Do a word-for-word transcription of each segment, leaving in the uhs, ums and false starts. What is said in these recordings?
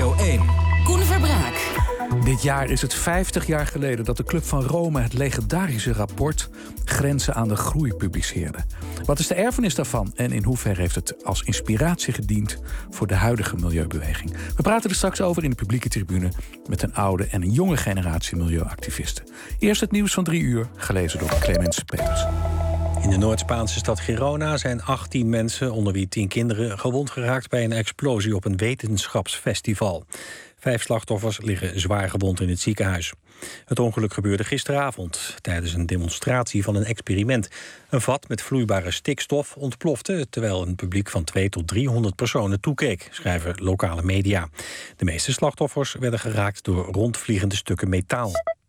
Radio één. Koen Verbraak. Dit jaar is het vijftig jaar geleden dat de Club van Rome het legendarische rapport Grenzen aan de Groei publiceerde. Wat is de erfenis daarvan en in hoeverre heeft het als inspiratie gediend voor de huidige milieubeweging? We praten er straks over in de publieke tribune met een oude en een jonge generatie milieuactivisten. Eerst het nieuws van drie uur, gelezen door Clemens Peters. In de Noord-Spaanse stad Girona zijn achttien mensen, onder wie tien kinderen, gewond geraakt bij een explosie op een wetenschapsfestival. Vijf slachtoffers liggen zwaar gewond in het ziekenhuis. Het ongeluk gebeurde gisteravond tijdens een demonstratie van een experiment. Een vat met vloeibare stikstof ontplofte terwijl een publiek van tweehonderd tot driehonderd personen toekeek, schrijven lokale media. De meeste slachtoffers werden geraakt door rondvliegende stukken metaal.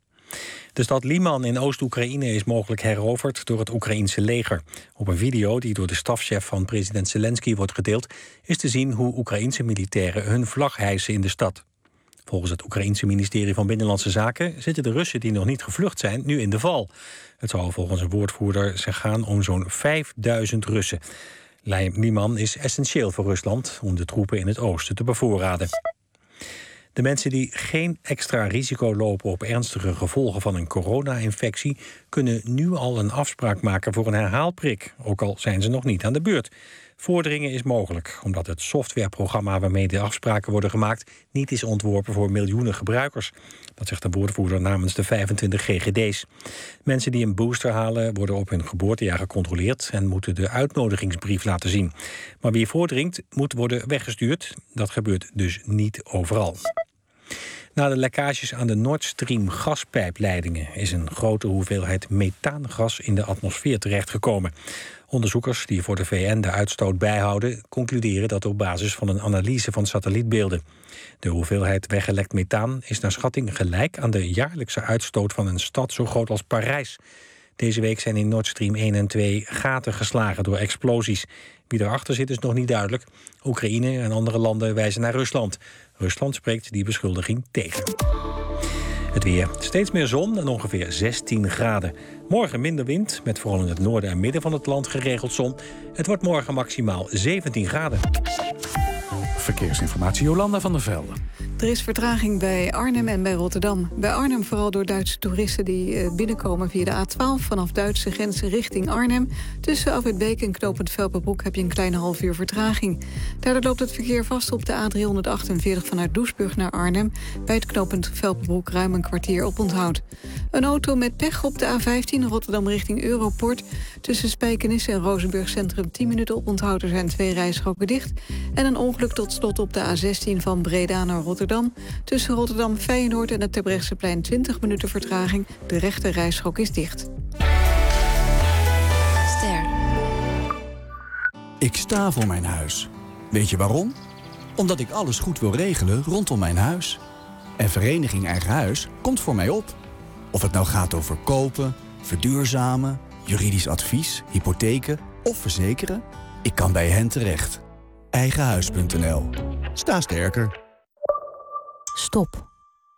De stad Liman in Oost-Oekraïne is mogelijk heroverd door het Oekraïense leger. Op een video die door de stafchef van president Zelensky wordt gedeeld is te zien hoe Oekraïense militairen hun vlag hijsen in de stad. Volgens het Oekraïense ministerie van Binnenlandse Zaken zitten de Russen die nog niet gevlucht zijn nu in de val. Het zou volgens een woordvoerder zich gaan om zo'n vijfduizend Russen. Liman is essentieel voor Rusland om de troepen in het oosten te bevoorraden. De mensen die geen extra risico lopen op ernstige gevolgen van een corona-infectie kunnen nu al een afspraak maken voor een herhaalprik, ook al zijn ze nog niet aan de beurt. Voordringen is mogelijk, omdat het softwareprogramma waarmee de afspraken worden gemaakt niet is ontworpen voor miljoenen gebruikers. Dat zegt de woordvoerder namens de vijfentwintig G G D's. Mensen die een booster halen worden op hun geboortejaar gecontroleerd en moeten de uitnodigingsbrief laten zien. Maar wie voordringt moet worden weggestuurd. Dat gebeurt dus niet overal. Na de lekkages aan de Nord Stream gaspijpleidingen is een grote hoeveelheid methaangas in de atmosfeer terechtgekomen. Onderzoekers die voor de V N de uitstoot bijhouden concluderen dat op basis van een analyse van satellietbeelden. De hoeveelheid weggelekt methaan is naar schatting gelijk aan de jaarlijkse uitstoot van een stad zo groot als Parijs. Deze week zijn in Nord Stream één en twee gaten geslagen door explosies. Wie erachter zit is nog niet duidelijk. Oekraïne en andere landen wijzen naar Rusland. Rusland spreekt die beschuldiging tegen. Het weer. Steeds meer zon en ongeveer zestien graden. Morgen minder wind, met vooral in het noorden en midden van het land geregeld zon. Het wordt morgen maximaal zeventien graden. Verkeersinformatie, Jolanda van der Velde. Er is vertraging bij Arnhem en bij Rotterdam. Bij Arnhem vooral door Duitse toeristen die binnenkomen via de A twaalf... vanaf Duitse grenzen richting Arnhem. Tussen Afwitbeek en knooppunt Velperbroek heb je een kleine half uur vertraging. Daardoor loopt het verkeer vast op de A driehonderdachtenveertig vanuit Doesburg naar Arnhem. Bij het knooppunt Velperbroek ruim een kwartier op onthoud. Een auto met pech op de A vijftien Rotterdam richting Europort. Tussen Spijkenisse en Rozenburg Centrum tien minuten op onthoud. Er zijn twee rijstroken dicht. En een ongeluk tot slot op de A zestien van Breda naar Rotterdam. Tussen Rotterdam Feyenoord en het Terbrechtseplein twintig minuten vertraging. De rechte rijstrook is dicht. Ster. Ik sta voor mijn huis. Weet je waarom? Omdat ik alles goed wil regelen rondom mijn huis. En Vereniging Eigen Huis komt voor mij op. Of het nou gaat over kopen, verduurzamen, juridisch advies, hypotheken of verzekeren. Ik kan bij hen terecht. Eigenhuis punt n l. Sta sterker. Stop.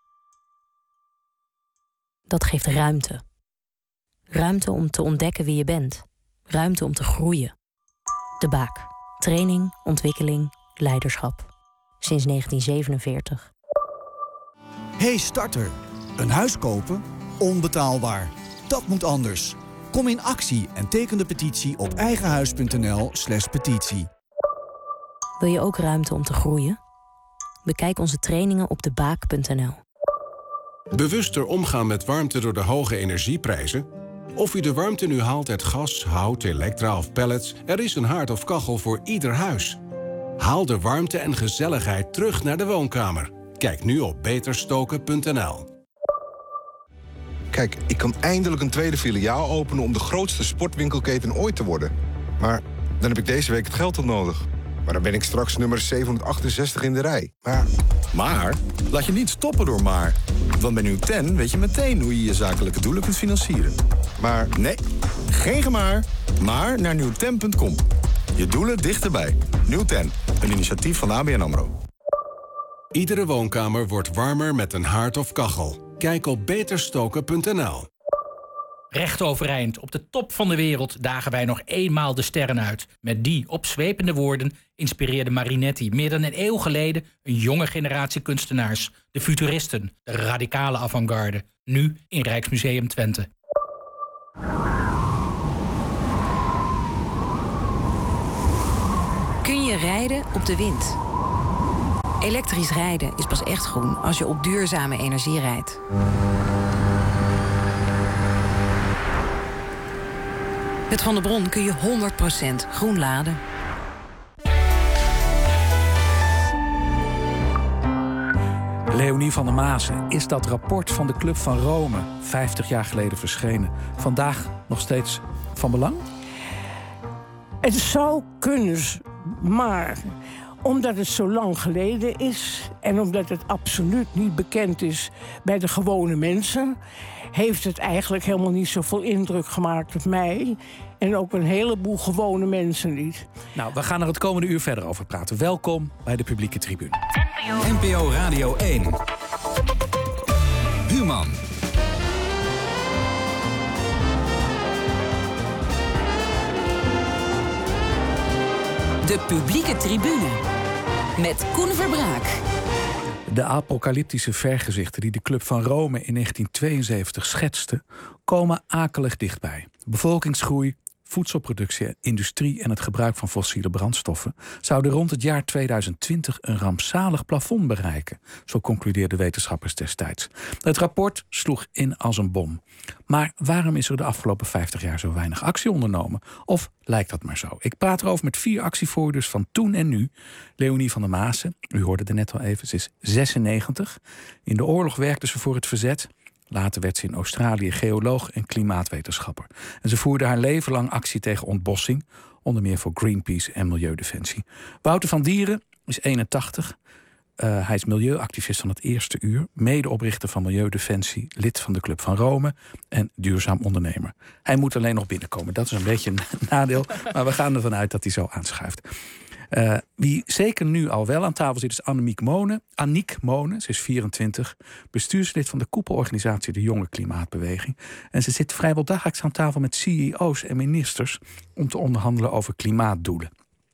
Dat geeft ruimte. Ruimte om te ontdekken wie je bent. Ruimte om te groeien. De Baak. Training, ontwikkeling, leiderschap. Sinds negentien zevenenveertig. Hey starter, een huis kopen? Onbetaalbaar. Dat moet anders. Kom in actie en teken de petitie op eigenhuis punt n l slash petitie. Wil je ook ruimte om te groeien? Bekijk onze trainingen op de baak punt n l. Bewuster omgaan met warmte door de hoge energieprijzen? Of u de warmte nu haalt uit gas, hout, elektra of pellets... er is een haard of kachel voor ieder huis. Haal de warmte en gezelligheid terug naar de woonkamer. Kijk nu op beter stoken punt n l. Kijk, ik kan eindelijk een tweede filiaal openen... om de grootste sportwinkelketen ooit te worden. Maar dan heb ik deze week het geld tot nodig. Maar dan ben ik straks nummer zevenhonderdachtenzestig in de rij. Maar... Maar? Laat je niet stoppen door maar. Want bij NewTen weet je meteen hoe je je zakelijke doelen kunt financieren. Maar... Nee, geen gemaar. Maar naar nieuwten punt com. Je doelen dichterbij. NewTen, een initiatief van A B N AMRO. Iedere woonkamer wordt warmer met een haard of kachel. Kijk op beter stoken punt n l. Recht overeind, op de top van de wereld dagen wij nog eenmaal de sterren uit. Met die opzwepende woorden inspireerde Marinetti meer dan een eeuw geleden een jonge generatie kunstenaars. De futuristen, de radicale avant-garde. Nu in Rijksmuseum Twente. Kun je rijden op de wind? Elektrisch rijden is pas echt groen als je op duurzame energie rijdt. Met Van der Bron kun je honderd procent groen laden. Leonie van der Maassen, is dat rapport van de Club van Rome vijftig jaar geleden verschenen vandaag nog steeds van belang? Het zou kunnen, maar omdat het zo lang geleden is en omdat het absoluut niet bekend is bij de gewone mensen, heeft het eigenlijk helemaal niet zoveel indruk gemaakt op mij. En ook een heleboel gewone mensen niet. Nou, we gaan er het komende uur verder over praten. Welkom bij de publieke tribune. N P O Radio één. Human. De publieke tribune. Met Koen Verbraak. De apocalyptische vergezichten die de Club van Rome in negentien tweeënzeventig schetste, komen akelig dichtbij. Bevolkingsgroei, voedselproductie, industrie en het gebruik van fossiele brandstoffen zouden rond het jaar tweeduizend twintig een rampzalig plafond bereiken, zo concludeerden wetenschappers destijds. Het rapport sloeg in als een bom. Maar waarom is er de afgelopen vijftig jaar zo weinig actie ondernomen? Of lijkt dat maar zo? Ik praat erover met vier actievoerders van toen en nu. Leonie van der Maassen, u hoorde er net al even, ze is zesennegentig. In de oorlog werkte ze voor het verzet. Later werd ze in Australië geoloog en klimaatwetenschapper. En ze voerde haar leven lang actie tegen ontbossing, onder meer voor Greenpeace en Milieudefensie. Wouter van Dieren is eenentachtig. Uh, hij is milieuactivist van het eerste uur, medeoprichter van Milieudefensie, lid van de Club van Rome en duurzaam ondernemer. Hij moet alleen nog binnenkomen. Dat is een beetje een nadeel, maar we gaan ervan uit dat hij zo aanschuift. Uh, wie zeker nu al wel aan tafel zit is Annemiek Monen. Aniek Monen, ze is vierentwintig, bestuurslid van de koepelorganisatie De Jonge Klimaatbeweging. En ze zit vrijwel dagelijks aan tafel met C E O's en ministers om te onderhandelen over klimaatdoelen.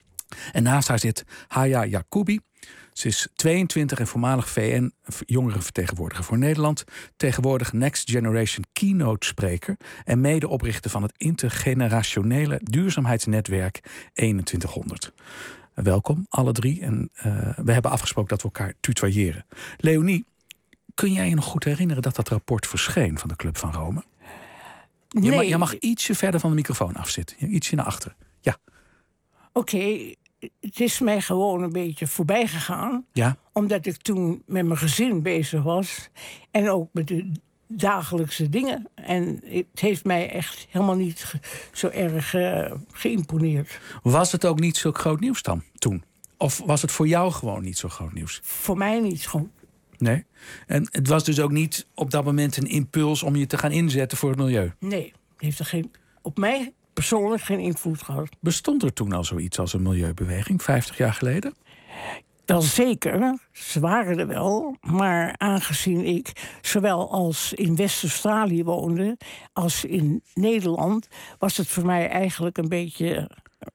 En naast haar zit Haya Yacoubi. Ze is tweeëntwintig en voormalig V N-jongerenvertegenwoordiger voor Nederland. Tegenwoordig Next Generation Keynote-spreker en medeoprichter van het intergenerationele duurzaamheidsnetwerk eenentwintighonderd. Welkom, alle drie. En uh, we hebben afgesproken dat we elkaar tutoyeren. Leonie, kun jij je nog goed herinneren dat dat rapport verscheen van de Club van Rome? Nee. Je mag, je mag ietsje verder van de microfoon afzitten. Ietsje naar achteren. Ja. Oké, okay, het is mij gewoon een beetje voorbij gegaan. Ja. Omdat ik toen met mijn gezin bezig was. En ook met de dagelijkse dingen. En het heeft mij echt helemaal niet ge- zo erg uh, geïmponeerd. Was het ook niet zo groot nieuws dan, toen? Of was het voor jou gewoon niet zo groot nieuws? Voor mij niet gewoon. Nee? En het was dus ook niet op dat moment een impuls om je te gaan inzetten voor het milieu? Nee, het heeft er geen, op mij persoonlijk geen invloed gehad. Bestond er toen al zoiets als een milieubeweging, vijftig jaar geleden? Wel zeker, ze waren er wel. Maar aangezien ik zowel als in West-Australië woonde als in Nederland, was het voor mij eigenlijk een beetje.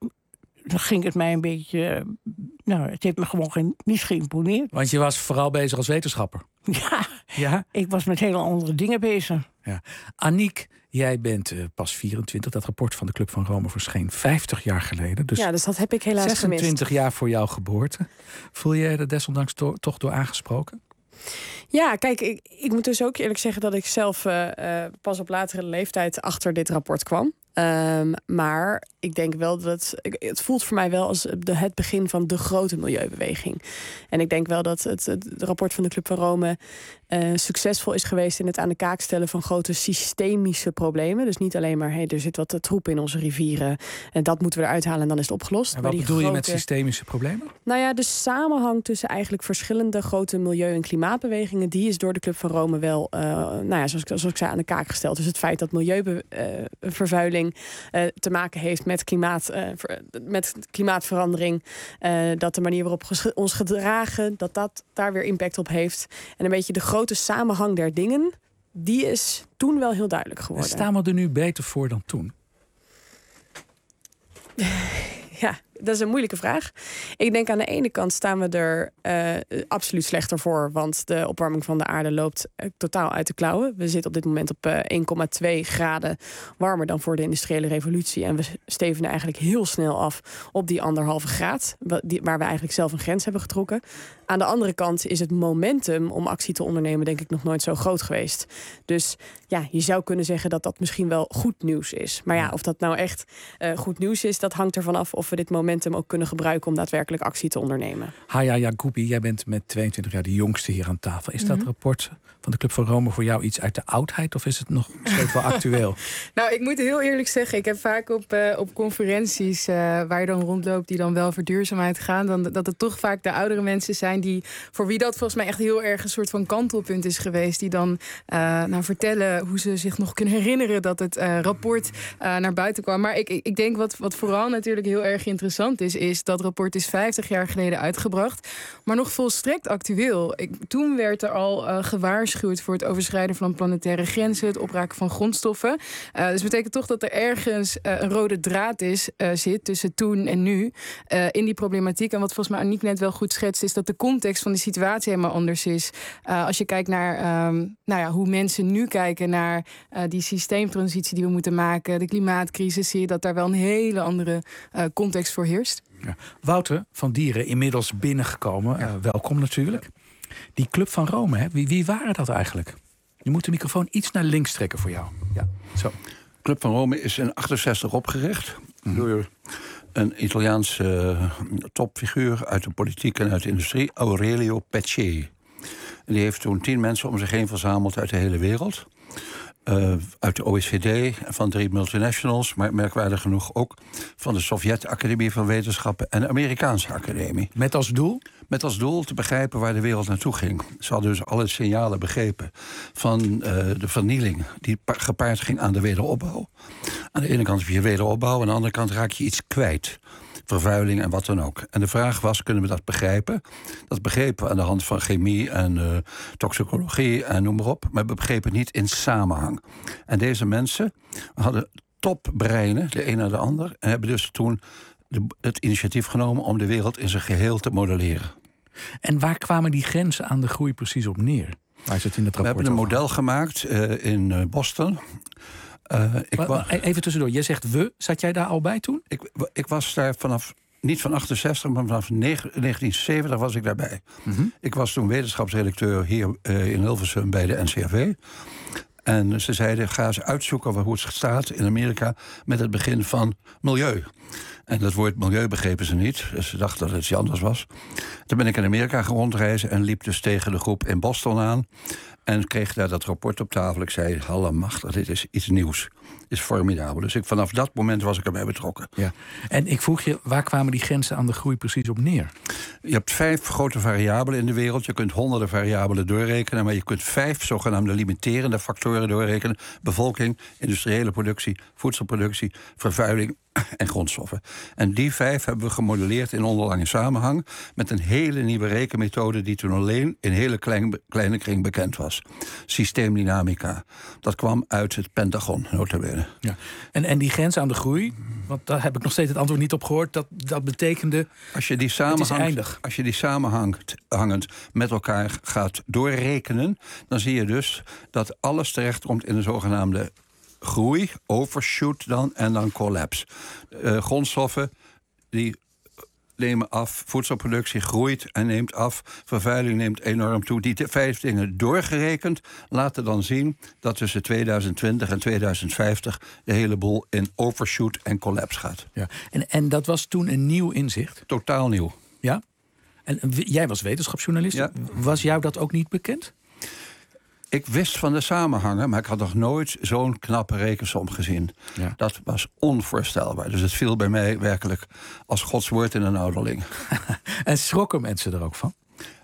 Dan ging het mij een beetje. Nou, het heeft me gewoon geen, niet geïmponeerd. Want je was vooral bezig als wetenschapper. Ja, ja? Ik was met hele andere dingen bezig. Ja. Aniek, jij bent uh, pas vierentwintig. Dat rapport van de Club van Rome verscheen vijftig jaar geleden. Dus ja, dus dat heb ik helaas zesentwintig gemist. jaar voor jouw geboorte. Voel je er desondanks to- toch door aangesproken? Ja, kijk, ik, ik moet dus ook eerlijk zeggen dat ik zelf uh, uh, pas op latere leeftijd achter dit rapport kwam. Um, maar ik denk wel dat het, het voelt voor mij wel als de, het begin van de grote milieubeweging. En ik denk wel dat het, het rapport van de Club van Rome uh, succesvol is geweest in het aan de kaak stellen van grote systemische problemen. Dus niet alleen maar, hey, er zit wat troep in onze rivieren en dat moeten we eruit halen en dan is het opgelost. En wat maar bedoel grote, je met systemische problemen? Nou ja, de samenhang tussen eigenlijk verschillende grote milieu- en klimaatbewegingen, die is door de Club van Rome wel, uh, nou ja, zoals, zoals ik zei, aan de kaak gesteld. Dus het feit dat milieuvervuiling uh, te maken heeft met, klimaat, uh, ver, met klimaatverandering, uh, dat de manier waarop ges- ons gedragen, dat dat daar weer impact op heeft. En een beetje de grote samenhang der dingen, die is toen wel heel duidelijk geworden. En staan we er nu beter voor dan toen? Ja, dat is een moeilijke vraag. Ik denk aan de ene kant staan we er uh, absoluut slechter voor. Want de opwarming van de aarde loopt uh, totaal uit de klauwen. We zitten op dit moment op uh, één komma twee graden warmer dan voor de industriële revolutie. En we stevenen eigenlijk heel snel af op die anderhalve graad. Waar we eigenlijk zelf een grens hebben getrokken. Aan de andere kant is het momentum om actie te ondernemen denk ik nog nooit zo groot geweest. Dus ja, je zou kunnen zeggen dat dat misschien wel goed nieuws is. Maar ja, of dat nou echt uh, goed nieuws is, dat hangt ervan af of we dit momentum ook kunnen gebruiken om daadwerkelijk actie te ondernemen. Haya Yacoubi, jij bent met tweeëntwintig jaar de jongste hier aan tafel. Is dat mm-hmm. rapport van de Club van Rome voor jou iets uit de oudheid of is het nog steeds wel actueel? Nou, ik moet heel eerlijk zeggen, ik heb vaak op, uh, op conferenties uh, waar je dan rondloopt die dan wel over duurzaamheid gaan, dan, dat het toch vaak de oudere mensen zijn die, voor wie dat volgens mij echt heel erg een soort van kantelpunt is geweest, die dan uh, nou, vertellen hoe ze zich nog kunnen herinneren dat het uh, rapport uh, naar buiten kwam. Maar ik, ik denk wat, wat vooral natuurlijk heel erg interessant is, is dat rapport is vijftig jaar geleden uitgebracht, maar nog volstrekt actueel. Ik, toen werd er al uh, gewaarschuwd voor het overschrijden van planetaire grenzen, het opraken van grondstoffen. Uh, dus dat betekent toch dat er ergens uh, een rode draad is, uh, zit tussen toen en nu uh, in die problematiek. En wat volgens mij Aniek net wel goed schetst, is dat de context van de situatie helemaal anders is. Uh, als je kijkt naar um, nou ja, hoe mensen nu kijken naar uh, die systeemtransitie die we moeten maken, de klimaatcrisis, zie je dat daar wel een hele andere uh, context voor heerst. Ja. Wouter van Dieren, inmiddels binnengekomen. Ja. Uh, welkom natuurlijk. Die Club van Rome, hè? Wie, wie waren dat eigenlijk? Je moet de microfoon iets naar links trekken voor jou. Ja, zo. Club van Rome is in achtenzestig opgericht mm. door een Italiaanse uh, topfiguur uit de politiek en uit de industrie, Aurelio Peccei. En die heeft toen tien mensen om zich heen verzameld uit de hele wereld. Uh, uit de O E C D, van drie multinationals, maar merkwaardig genoeg ook van de Sovjet-Academie van Wetenschappen en de Amerikaanse Academie. Met als doel? Met als doel te begrijpen waar de wereld naartoe ging. Ze hadden dus alle signalen begrepen van uh, de vernieling die gepaard ging aan de wederopbouw. Aan de ene kant heb je wederopbouw, aan de andere kant raak je iets kwijt. Vervuiling en wat dan ook. En de vraag was, kunnen we dat begrijpen? Dat begrepen we aan de hand van chemie en uh, toxicologie en noem maar op. Maar we begrepen het niet in samenhang. En deze mensen hadden topbreinen, de een na de ander, en hebben dus toen de, het initiatief genomen om de wereld in zijn geheel te modelleren. En waar kwamen die grenzen aan de groei precies op neer? Waar zit in het rapport we hebben een over? model gemaakt uh, in uh, Boston. Uh, ik maar, wa- even tussendoor, jij zegt we. Zat jij daar al bij toen? Ik, ik was daar vanaf, niet van achtenzestig, maar vanaf negentien zeventig was ik daarbij. Mm-hmm. Ik was toen wetenschapsredacteur hier uh, in Hilversum bij de N C R V. En ze zeiden, ga eens uitzoeken hoe het staat in Amerika met het begin van milieu. En dat woord milieu begrepen ze niet. Dus ze dachten dat het iets anders was. Toen ben ik in Amerika gaan rondreizen en liep dus tegen de groep in Boston aan. En kreeg daar dat rapport op tafel. Ik zei, allemachtig, dit is iets nieuws. Dit is formidabel. Dus ik, vanaf dat moment was ik erbij betrokken. Ja. En ik vroeg je, waar kwamen die grenzen aan de groei precies op neer? Je hebt vijf grote variabelen in de wereld. Je kunt honderden variabelen doorrekenen. Maar je kunt vijf zogenaamde limiterende factoren doorrekenen. Bevolking, industriële productie, voedselproductie, vervuiling en grondstoffen. En die vijf hebben we gemodelleerd in onderlange samenhang met een hele nieuwe rekenmethode die toen alleen in hele klein, kleine kring bekend was. Systeemdynamica. Dat kwam uit het Pentagon, nota bene. Ja. En, en die grens aan de groei, want daar heb ik nog steeds het antwoord niet op gehoord, dat, dat betekende, als je die samenhang, als je die samenhangend met elkaar gaat doorrekenen, dan zie je dus dat alles terechtkomt in de zogenaamde groei, overshoot dan en dan collapse. Uh, grondstoffen die nemen af, voedselproductie groeit en neemt af, vervuiling neemt enorm toe. Die vijf dingen doorgerekend laten dan zien dat tussen tweeduizend twintig en tweeduizend vijftig de hele boel in overshoot en collapse gaat. Ja. En, en dat was toen een nieuw inzicht? Totaal nieuw. Ja? En jij was wetenschapsjournalist. Ja. Was jou dat ook niet bekend? Ik wist van de samenhangen, maar ik had nog nooit zo'n knappe rekensom gezien. Ja. Dat was onvoorstelbaar. Dus het viel bij mij werkelijk als Gods woord in een ouderling. En schrokken mensen er ook van?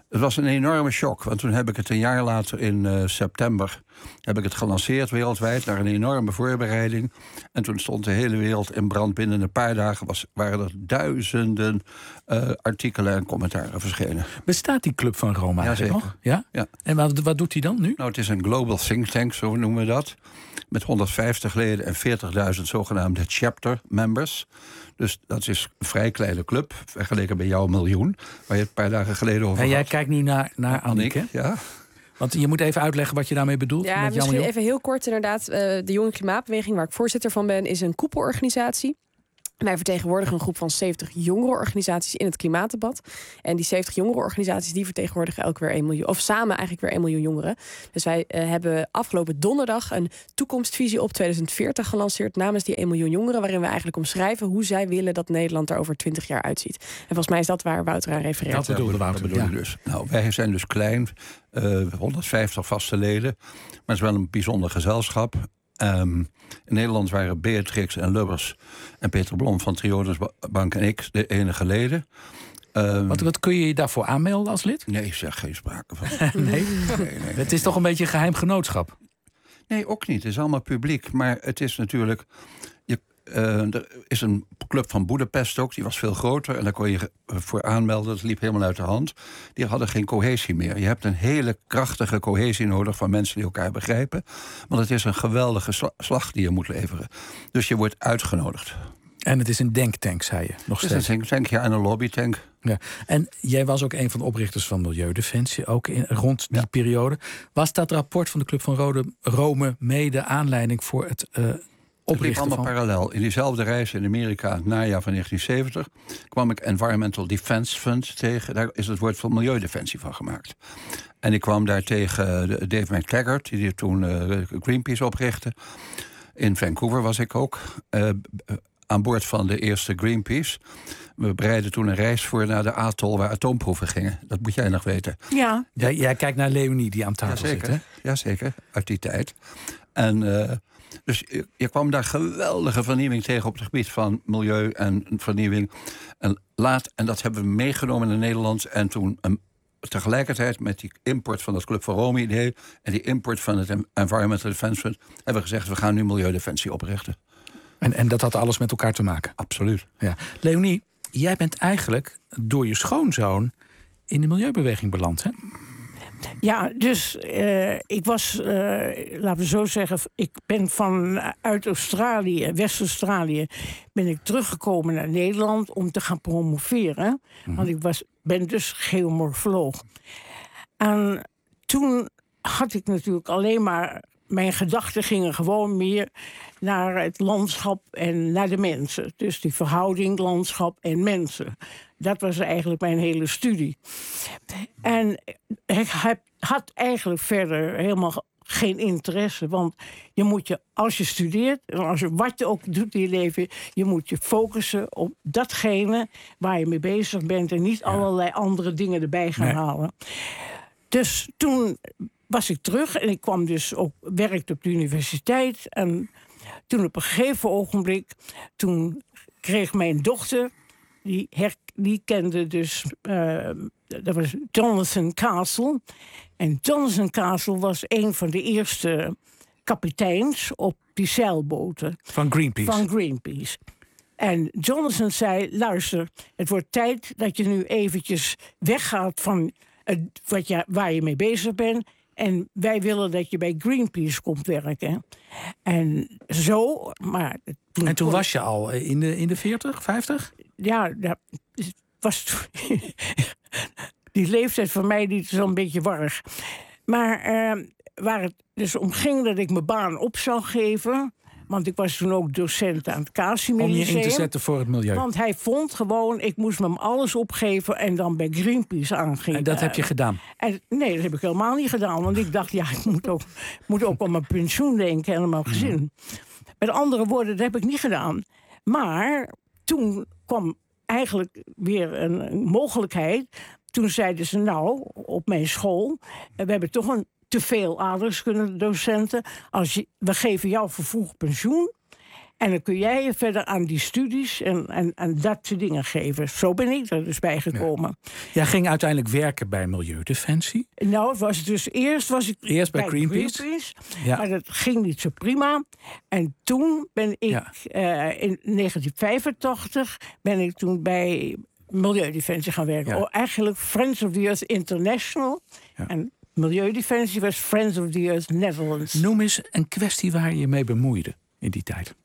Het was een enorme shock, want toen heb ik het een jaar later in uh, september... heb ik het gelanceerd wereldwijd, naar een enorme voorbereiding. En toen stond de hele wereld in brand. Binnen een paar dagen was, waren er duizenden uh, artikelen en commentaren verschenen. Bestaat die Club van Rome eigenlijk nog? Ja? Ja. En wat, wat doet hij dan nu? Nou, het is een global think tank, zo noemen we dat. Met honderdvijftig leden en veertigduizend zogenaamde chapter members. Dus dat is een vrij kleine club, vergeleken bij jouw miljoen, waar je het een paar dagen geleden over En jij had. kijkt nu naar, naar Anneke. Ja. Want je moet even uitleggen wat je daarmee bedoelt. Ja, met misschien miljoen. even heel kort inderdaad. Uh, de Jonge Klimaatbeweging, waar ik voorzitter van ben, is een koepelorganisatie. Wij vertegenwoordigen een groep van zeventig jongerenorganisaties in het klimaatdebat. En die zeventig jongerenorganisaties die vertegenwoordigen elk weer een miljoen, of samen eigenlijk weer één miljoen jongeren. Dus wij uh, hebben afgelopen donderdag een toekomstvisie op tweeduizend veertig gelanceerd namens die één miljoen jongeren, waarin we eigenlijk omschrijven hoe zij willen dat Nederland er over twintig jaar uitziet. En volgens mij is dat waar Wouter aan refereert. Dat bedoelde Wouter. Dat bedoel ik dus. Nou, wij zijn dus klein, uh, honderdvijftig vaste leden, maar het is wel een bijzonder gezelschap. Um, in Nederland waren Beatrix en Lubbers en Peter Blom van Triodos Bank en ik de enige leden. Um, wat, wat kun je je daarvoor aanmelden als lid? Nee, zeg geen sprake van. nee? nee, nee, nee? Het is toch een beetje een geheim genootschap? Nee, ook niet. Het is allemaal publiek. Maar het is natuurlijk... Je, uh, er is een club van Boedapest ook, die was veel groter. En daar kon je voor aanmelden. Dat liep helemaal uit de hand. Die hadden geen cohesie meer. Je hebt een hele krachtige cohesie nodig van mensen die elkaar begrijpen. Want het is een geweldige sla- slag die je moet leveren. Dus je wordt uitgenodigd. En het is een denktank, zei je, nog steeds. Het is een denktank, ja, en een lobbytank. Ja. En jij was ook een van de oprichters van Milieudefensie, ook in, rond die ja. periode. Was dat rapport van de Club van Rode, Rome mede aanleiding voor het uh, oprichten het allemaal van... parallel. In diezelfde reis in Amerika, in het najaar van negentien zeventig... kwam ik Environmental Defense Fund tegen. Daar is het woord van Milieudefensie van gemaakt. En ik kwam daar tegen Dave McTaggart, die toen uh, Greenpeace oprichtte. In Vancouver was ik ook. Uh, aan boord van de eerste Greenpeace. We bereidden toen een reis voor naar de atol waar atoomproeven gingen. Dat moet jij nog weten. Ja. Jij, jij kijkt naar Leonie die aan tafel Jazeker. zit, hè? Jazeker, uit die tijd. En uh, dus je, je kwam daar geweldige vernieuwing tegen op het gebied van milieu en vernieuwing. En, laat, en dat hebben we meegenomen naar Nederland. En toen um, tegelijkertijd met die import van dat Club van Rome idee en die import van het Environmental Defense Fund hebben we gezegd, we gaan nu Milieudefensie oprichten. En, en dat had alles met elkaar te maken? Absoluut. Ja. Leonie, jij bent eigenlijk door je schoonzoon in de milieubeweging beland, hè? Ja, dus uh, ik was, uh, laten we zo zeggen, ik ben vanuit Australië, West-Australië, ben ik teruggekomen naar Nederland om te gaan promoveren. Mm-hmm. Want ik was, ben dus geomorfoloog. En toen had ik natuurlijk alleen maar, mijn gedachten gingen gewoon meer naar het landschap en naar de mensen. Dus die verhouding landschap en mensen. Dat was eigenlijk mijn hele studie. En ik heb, had eigenlijk verder helemaal geen interesse. Want je moet je, als je studeert, en als je, wat je ook doet in je leven, je moet je focussen op datgene waar je mee bezig bent en niet ja. allerlei andere dingen erbij gaan nee. halen. Dus toen was ik terug en ik kwam dus ook, werkte op de universiteit. En toen op een gegeven ogenblik, toen kreeg mijn dochter, die, her, die kende dus, uh, dat was Jonathan Castle. En Jonathan Castle was een van de eerste kapiteins op die zeilboten. Van Greenpeace? Van Greenpeace. En Jonathan zei, luister, het wordt tijd dat je nu eventjes weggaat van het, wat je, waar je mee bezig bent. En wij willen dat je bij Greenpeace komt werken. En zo, maar... Toen en toen was je al in de, in de veertig, vijftig? Ja, dat was die leeftijd voor mij die is wel een beetje warrig. Maar uh, waar het dus om ging dat ik mijn baan op zou geven, want ik was toen ook docent aan het Casimir Lyceum. Om je in te zetten voor het milieu. Want hij vond gewoon, ik moest me alles opgeven en dan bij Greenpeace aangeven. En dat heb je gedaan? En, nee, dat heb ik helemaal niet gedaan. Want ik dacht, ja, ik moet ook, moet ook aan mijn pensioen denken en aan mijn gezin. Mm. Met andere woorden, dat heb ik niet gedaan. Maar toen kwam eigenlijk weer een, een mogelijkheid. Toen zeiden ze, nou, op mijn school, we hebben toch een te veel aardrijkskundedocenten. Als je, we geven jou vervroegd pensioen. En dan kun jij je verder aan die studies en, en, en dat soort dingen geven. Zo ben ik er dus bij gekomen. Ja. Jij ging uiteindelijk werken bij Milieudefensie. Nou, het was dus eerst was ik eerst bij, bij Greenpeace. Greenpeace Ja. Maar dat ging niet zo prima. En toen ben ik Ja. uh, in negentien vijfentachtig ben ik toen bij Milieudefensie gaan werken. Ja. Oh, eigenlijk Friends of the Earth International. Ja. En Milieudefensie was Friends of the Earth Netherlands. Noem eens een kwestie waar je je mee bemoeide in die tijd.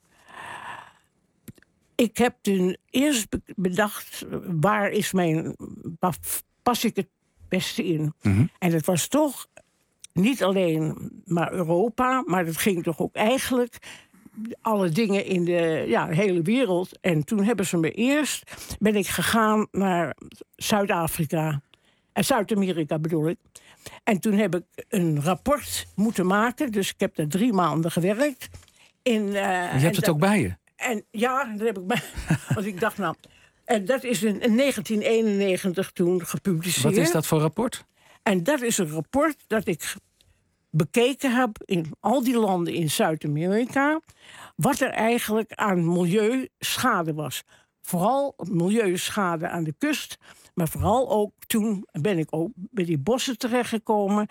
Ik heb toen eerst bedacht, waar is mijn, waar pas ik het beste in? Mm-hmm. En dat was toch niet alleen maar Europa, maar dat ging toch ook eigenlijk alle dingen in de ja, hele wereld. En toen hebben ze me eerst, ben ik gegaan naar Zuid-Afrika. En Zuid-Amerika bedoel ik. En toen heb ik een rapport moeten maken. Dus ik heb daar drie maanden gewerkt. In, uh, je hebt het dat, ook bij je? En ja, dat heb ik bij. Want ik dacht nou. En dat is in, in negentien eenennegentig toen gepubliceerd. Wat is dat voor rapport? En dat is een rapport dat ik bekeken heb in al die landen in Zuid-Amerika. Wat er eigenlijk aan milieuschade was. Vooral milieuschade aan de kust. Maar vooral ook toen ben ik ook bij die bossen terechtgekomen.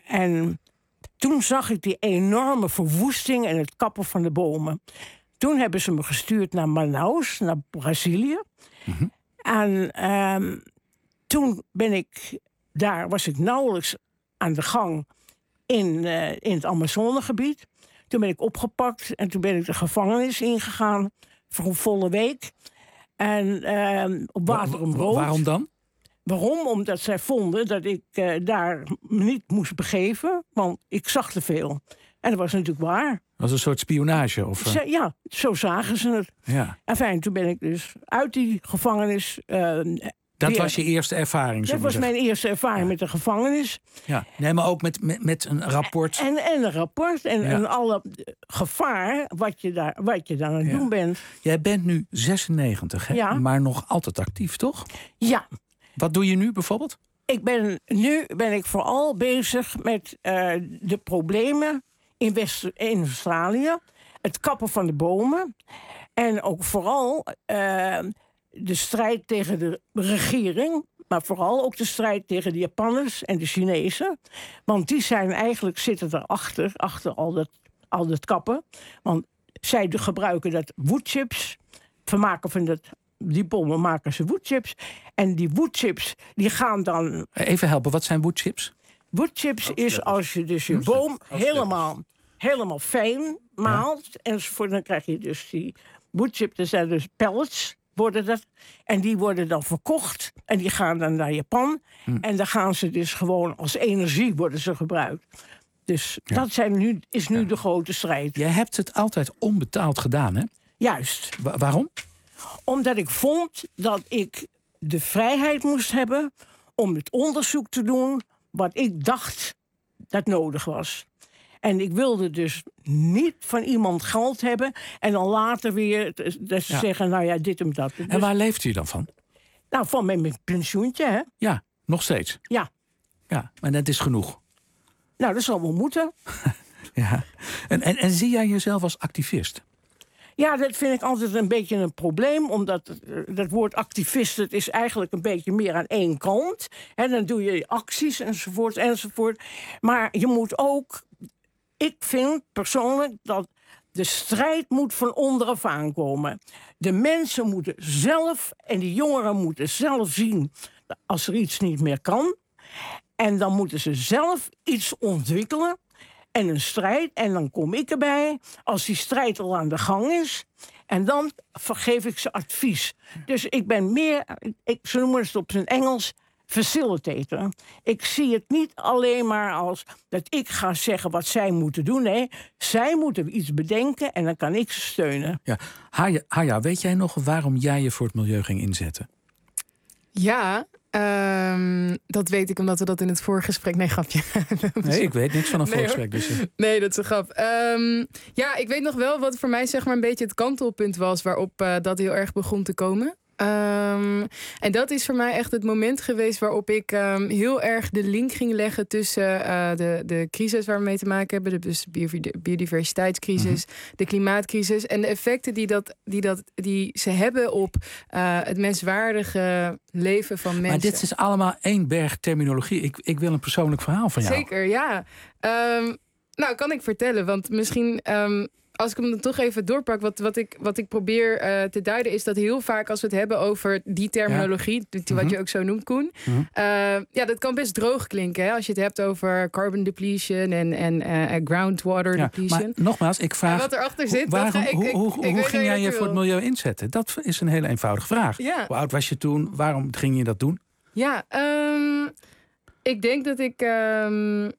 En toen zag ik die enorme verwoesting en het kappen van de bomen. Toen hebben ze me gestuurd naar Manaus, naar Brazilië. Mm-hmm. En um, toen ben ik, daar was ik nauwelijks aan de gang in, uh, in het Amazonegebied. Toen ben ik opgepakt en toen ben ik de gevangenis ingegaan voor een volle week. En uh, op Waterenbrood. Waarom dan? Waarom? Omdat zij vonden dat ik uh, daar me niet moest begeven, want ik zag te veel. En dat was natuurlijk waar. Dat was een soort spionage? Of, uh... Ze, ja, zo zagen ze het. Ja. En fijn, toen ben ik dus uit die gevangenis. Uh, dat weer... was je eerste ervaring? Dat was mijn eerste ervaring ja. met de gevangenis. Ja. Nee, maar ook met, met, met een rapport. En, en een rapport en, ja. en alle gevaar wat je daar, wat je daar aan het ja. doen bent. Jij bent nu zesennegentig, hè? Ja. Maar nog altijd actief, toch? Ja. Wat doe je nu bijvoorbeeld? Ik ben, nu ben ik vooral bezig met uh, de problemen in, West- in Australië. Het kappen van de bomen. En ook vooral uh, de strijd tegen de regering. Maar vooral ook de strijd tegen de Japanners en de Chinezen. Want die zijn eigenlijk, zitten erachter, achter al dat, al dat kappen. Want zij gebruiken dat woodchips, vermaken van dat... Die bommen maken ze woodchips. En die woodchips, die gaan dan... Even helpen, wat zijn woodchips? Woodchips is als je dus je boom helemaal, helemaal fijn maalt. Ja. Enzovoort, dan krijg je dus die woodchips. Dat zijn dus pellets, worden dat. En die worden dan verkocht. En die gaan dan naar Japan. Hm. En dan gaan ze dus gewoon als energie worden ze gebruikt. Dus ja. dat zijn nu, is nu ja. de grote strijd. Jij hebt het altijd onbetaald gedaan, hè? Juist. Wa- waarom? Omdat ik vond dat ik de vrijheid moest hebben om het onderzoek te doen wat ik dacht dat nodig was. En ik wilde dus niet van iemand geld hebben en dan later weer dus ja. zeggen, nou ja, dit en dat. En dus, waar leeft u dan van? Nou, van mijn pensioentje, hè? Ja, nog steeds? Ja. Ja, maar dat is genoeg? Nou, dat zal wel moeten. ja. En, en, en zie jij jezelf als activist? Ja, dat vind ik altijd een beetje een probleem. Omdat dat woord activist, het is eigenlijk een beetje meer aan één kant. En dan doe je acties enzovoort enzovoort. Maar je moet ook... Ik vind persoonlijk dat de strijd moet van onderaf aankomen. De mensen moeten zelf en de jongeren moeten zelf zien als er iets niet meer kan. En dan moeten ze zelf iets ontwikkelen. En een strijd, en dan kom ik erbij als die strijd al aan de gang is. En dan geef ik ze advies. Dus ik ben meer, ik, ze noemen het op zijn Engels, facilitator. Ik zie het niet alleen maar als dat ik ga zeggen wat zij moeten doen. Nee, zij moeten iets bedenken en dan kan ik ze steunen. Ja. Haya, Haya, weet jij nog waarom jij je voor het milieu ging inzetten? Ja, um, dat weet ik omdat we dat in het voorgesprek... Nee, grapje. Nee, ik weet niks van een nee, voorgesprek. Dus... Nee, dat is een grap. Um, ja, ik weet nog wel wat voor mij zeg maar een beetje het kantelpunt was... waarop uh, dat heel erg begon te komen. Um, en dat is voor mij echt het moment geweest waarop ik um, heel erg de link ging leggen tussen uh, de, de crisis waar we mee te maken hebben, de dus biodiversiteitscrisis, mm-hmm. de klimaatcrisis en de effecten die, dat, die, dat, die ze hebben op uh, het menswaardige leven van mensen. Maar dit is allemaal één berg terminologie. Ik, ik wil een persoonlijk verhaal van jou. Zeker, ja. Um, nou, kan ik vertellen, want misschien... Um, Als ik hem dan toch even doorpak, wat, wat, ik, wat ik probeer uh, te duiden... is dat heel vaak als we het hebben over die terminologie... Ja. wat mm-hmm. je ook zo noemt, Koen... Mm-hmm. Uh, ja, dat kan best droog klinken. Hè? Als je het hebt over carbon depletion en, en uh, groundwater ja, depletion. Maar nogmaals, ik vraag... En wat erachter zit... Waarom, dat, ik, ik, hoe hoe, ik, hoe ik ging jij je voor het milieu inzetten? Dat is een hele eenvoudige vraag. Ja. Hoe oud was je toen? Waarom ging je dat doen? Ja, um, ik denk dat ik... Um,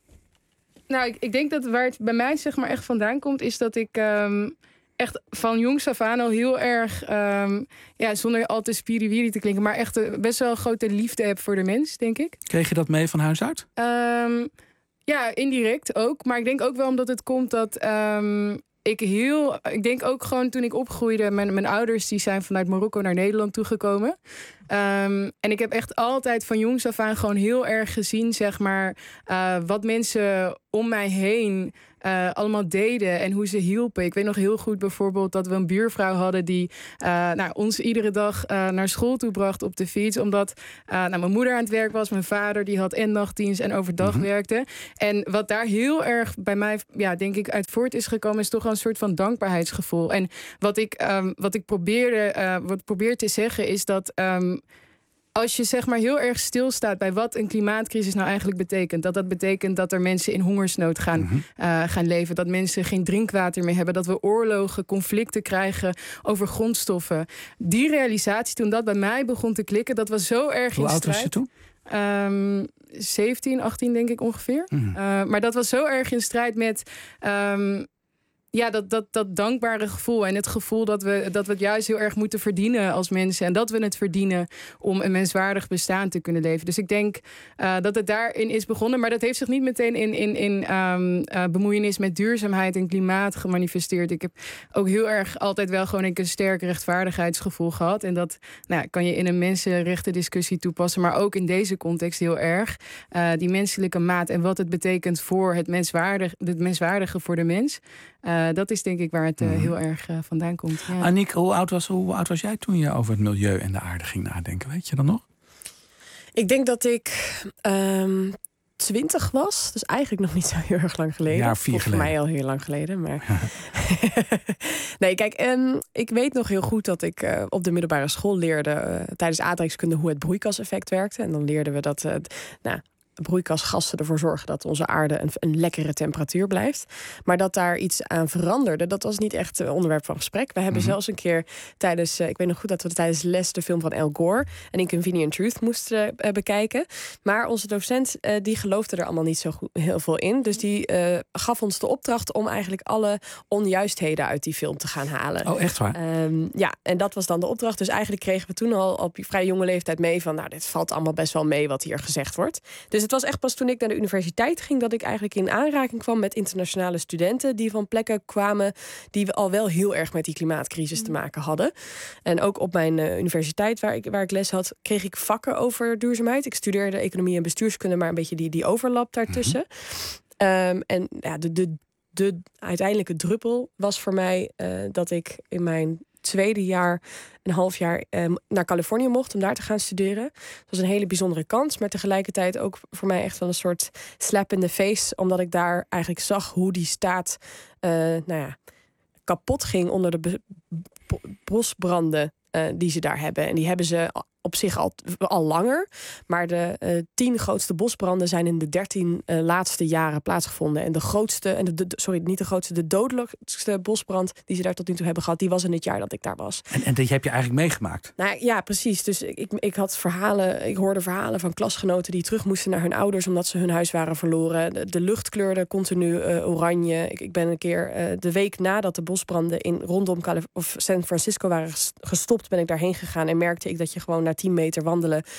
Nou, ik, ik denk dat waar het bij mij zeg maar echt vandaan komt... is dat ik um, echt van jongs af aan al heel erg... Um, ja, zonder al te spiriwiri te klinken... maar echt uh, best wel een grote liefde heb voor de mens, denk ik. Kreeg je dat mee van huis uit? Um, ja, indirect ook. Maar ik denk ook wel omdat het komt dat... Um, ik heel... Ik denk ook gewoon toen ik opgroeide... Mijn, mijn ouders die zijn vanuit Marokko naar Nederland toegekomen... Um, en ik heb echt altijd van jongs af aan gewoon heel erg gezien, zeg maar, uh, wat mensen om mij heen uh, allemaal deden en hoe ze hielpen. Ik weet nog heel goed bijvoorbeeld dat we een buurvrouw hadden die uh, nou, ons iedere dag uh, naar school toe bracht op de fiets. Omdat uh, nou, mijn moeder aan het werk was, mijn vader die had en nachtdienst en overdag mm-hmm. werkte. En wat daar heel erg bij mij, ja, denk ik, uit voort is gekomen, is toch wel een soort van dankbaarheidsgevoel. En wat ik, um, wat ik probeerde, uh, wat probeer te zeggen is dat... Um, Als je zeg maar heel erg stilstaat bij wat een klimaatcrisis nou eigenlijk betekent. Dat dat betekent dat er mensen in hongersnood gaan, mm-hmm. uh, gaan leven. Dat mensen geen drinkwater meer hebben. Dat we oorlogen, conflicten krijgen over grondstoffen. Die realisatie, toen dat bij mij begon te klikken, dat was zo erg Hoe in strijd. Hoe oud was je toen? Um, zeventien, achttien denk ik ongeveer. Mm-hmm. Uh, maar dat was zo erg in strijd met... Um, Ja, dat, dat, dat dankbare gevoel en het gevoel dat we, dat we het juist heel erg moeten verdienen als mensen. En dat we het verdienen om een menswaardig bestaan te kunnen leven. Dus ik denk uh, dat het daarin is begonnen. Maar dat heeft zich niet meteen in, in, in um, uh, bemoeienis met duurzaamheid en klimaat gemanifesteerd. Ik heb ook heel erg altijd wel gewoon een sterk rechtvaardigheidsgevoel gehad. En dat nou, kan je in een mensenrechten discussie toepassen. Maar ook in deze context heel erg. Uh, die menselijke maat en wat het betekent voor het menswaardige, het menswaardige voor de mens. Uh, dat is denk ik waar het uh, heel erg uh, vandaan komt. Ja. Aniek, hoe oud, was, hoe oud was jij toen je over het milieu en de aarde ging nadenken? Weet je dat nog? Ik denk dat ik um, twintig was. Dus eigenlijk nog niet zo heel erg lang geleden. Ja, vier geleden. Voor mij al heel lang geleden. Maar nee, kijk, um, ik weet nog heel goed dat ik uh, op de middelbare school leerde... Uh, tijdens aardrijkskunde hoe het broeikaseffect werkte. En dan leerden we dat... Uh, nou, broeikasgassen ervoor zorgen dat onze aarde een, een lekkere temperatuur blijft. Maar dat daar iets aan veranderde, dat was niet echt een onderwerp van gesprek. We hebben mm-hmm. zelfs een keer tijdens, uh, ik weet nog goed dat we tijdens les de film van Al Gore en Inconvenient Truth moesten uh, bekijken. Maar onze docent uh, die geloofde er allemaal niet zo goed, heel veel in. Dus die uh, gaf ons de opdracht om eigenlijk alle onjuistheden uit die film te gaan halen. Oh, echt waar? Um, ja, en dat was dan de opdracht. Dus eigenlijk kregen we toen al op vrij jonge leeftijd mee van, nou, dit valt allemaal best wel mee wat hier gezegd wordt. Dus het was echt pas toen ik naar de universiteit ging dat ik eigenlijk in aanraking kwam met internationale studenten die van plekken kwamen die we al wel heel erg met die klimaatcrisis te maken hadden. En ook op mijn uh, universiteit waar ik, waar ik les had, kreeg ik vakken over duurzaamheid. Ik studeerde economie en bestuurskunde, maar een beetje die, die overlap daartussen. Mm-hmm. Um, en ja, de, de, de uiteindelijke druppel was voor mij uh, dat ik in mijn tweede jaar, een half jaar eh, naar Californië mocht om daar te gaan studeren. Dat was een hele bijzondere kans, maar tegelijkertijd ook voor mij echt wel een soort slap in the face, omdat ik daar eigenlijk zag hoe die staat uh, nou ja, kapot ging onder de be- bosbranden uh, die ze daar hebben. En die hebben ze op zich al, al langer. Maar de uh, tien grootste bosbranden zijn in de dertien uh, laatste jaren plaatsgevonden. En de grootste, en de, de, sorry, niet de grootste, de dodelijkste bosbrand die ze daar tot nu toe hebben gehad, die was in het jaar dat ik daar was. En, en die heb je eigenlijk meegemaakt? Nou ja, precies. Dus ik, ik had verhalen, ik hoorde verhalen van klasgenoten die terug moesten naar hun ouders omdat ze hun huis waren verloren. De, de lucht kleurde continu uh, oranje. Ik, ik ben een keer uh, de week nadat de bosbranden in rondom Calif- of San Francisco waren gestopt, ben ik daarheen gegaan en merkte ik dat je gewoon na tien meter wandelen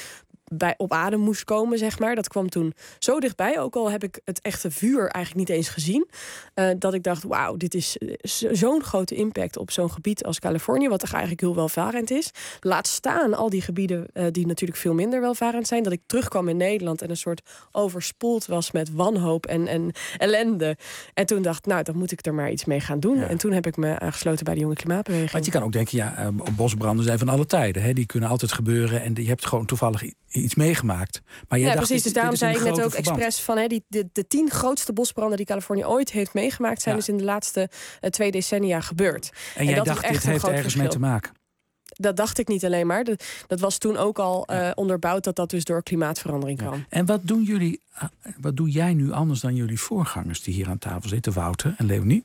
bij, op adem moest komen, zeg maar. Dat kwam toen zo dichtbij. Ook al heb ik het echte vuur eigenlijk niet eens gezien. Uh, dat ik dacht, wauw, dit is zo'n grote impact op zo'n gebied als Californië, wat toch eigenlijk heel welvarend is. Laat staan al die gebieden uh, die natuurlijk veel minder welvarend zijn. Dat ik terugkwam in Nederland en een soort overspoeld was met wanhoop en, en ellende. En toen dacht ik, nou, dan moet ik er maar iets mee gaan doen. Ja. En toen heb ik me aangesloten bij de Jonge Klimaatbeweging. Want je kan ook denken, ja, uh, bosbranden zijn van alle tijden. Hè? Die kunnen altijd gebeuren en je hebt gewoon toevallig iets meegemaakt. Maar jij ja, dacht, precies. Dus daarom zei ik net ook verband. expres van hè, die, de, de tien grootste bosbranden die Californië ooit heeft meegemaakt, zijn ja. dus in de laatste uh, twee decennia gebeurd. En, en jij dat dacht, dit heeft ergens verschil. mee te maken? Dat dacht ik niet alleen maar. Dat, dat was toen ook al uh, onderbouwd dat dat dus door klimaatverandering kwam. Ja. En wat doen jullie, wat doe jij nu anders dan jullie voorgangers die hier aan tafel zitten, Wouter en Leonie?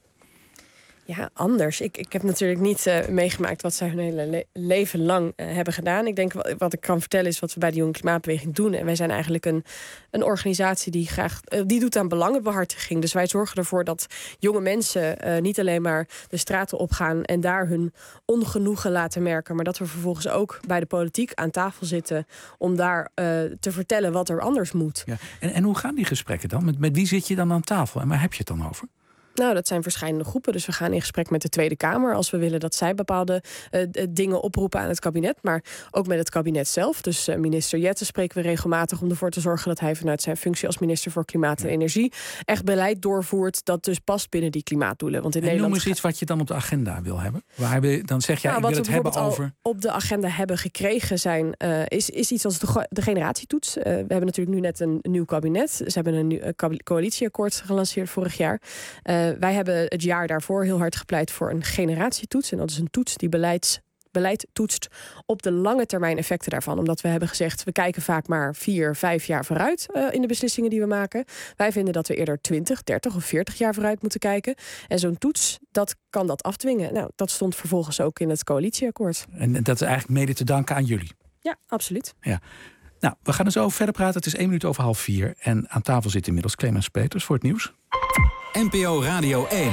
Ja, anders. Ik, ik heb natuurlijk niet uh, meegemaakt wat zij hun hele le- leven lang uh, hebben gedaan. Ik denk wat, wat ik kan vertellen is wat we bij de Jonge Klimaatbeweging doen. En wij zijn eigenlijk een, een organisatie die graag uh, die doet aan belangenbehartiging. Dus wij zorgen ervoor dat jonge mensen uh, niet alleen maar de straten opgaan en daar hun ongenoegen laten merken, maar dat we vervolgens ook bij de politiek aan tafel zitten om daar uh, te vertellen wat er anders moet. Ja. En, en hoe gaan die gesprekken dan? Met, met wie zit je dan aan tafel en waar heb je het dan over? Nou, dat zijn verschillende groepen. Dus we gaan in gesprek met de Tweede Kamer als we willen dat zij bepaalde uh, dingen oproepen aan het kabinet. Maar ook met het kabinet zelf. Dus uh, minister Jetten spreken we regelmatig om ervoor te zorgen dat hij vanuit zijn functie als minister voor Klimaat en Energie echt beleid doorvoert dat dus past binnen die klimaatdoelen. Want in en Nederland noem eens iets wat je dan op de agenda wil hebben. Waar we, dan zeg jij, nou, ik wil het hebben over. Wat we op de agenda hebben gekregen zijn, uh, is, is iets als de, de generatietoets. Uh, we hebben natuurlijk nu net een nieuw kabinet. Ze hebben een nieuw uh, coalitieakkoord gelanceerd vorig jaar. Uh, wij hebben het jaar daarvoor heel hard gepleit voor een generatietoets. En dat is een toets die beleids, beleid toetst op de lange termijn effecten daarvan. Omdat we hebben gezegd, we kijken vaak maar vier, vijf jaar vooruit uh, in de beslissingen die we maken. Wij vinden dat we eerder twintig, dertig of veertig jaar vooruit moeten kijken. En zo'n toets, dat kan dat afdwingen. Nou, dat stond vervolgens ook in het coalitieakkoord. En dat is eigenlijk mede te danken aan jullie? Ja, absoluut. Ja. Nou, we gaan er zo over verder praten. Het is één minuut over half vier. En aan tafel zit inmiddels Clemens Peters voor het nieuws. N P O Radio één.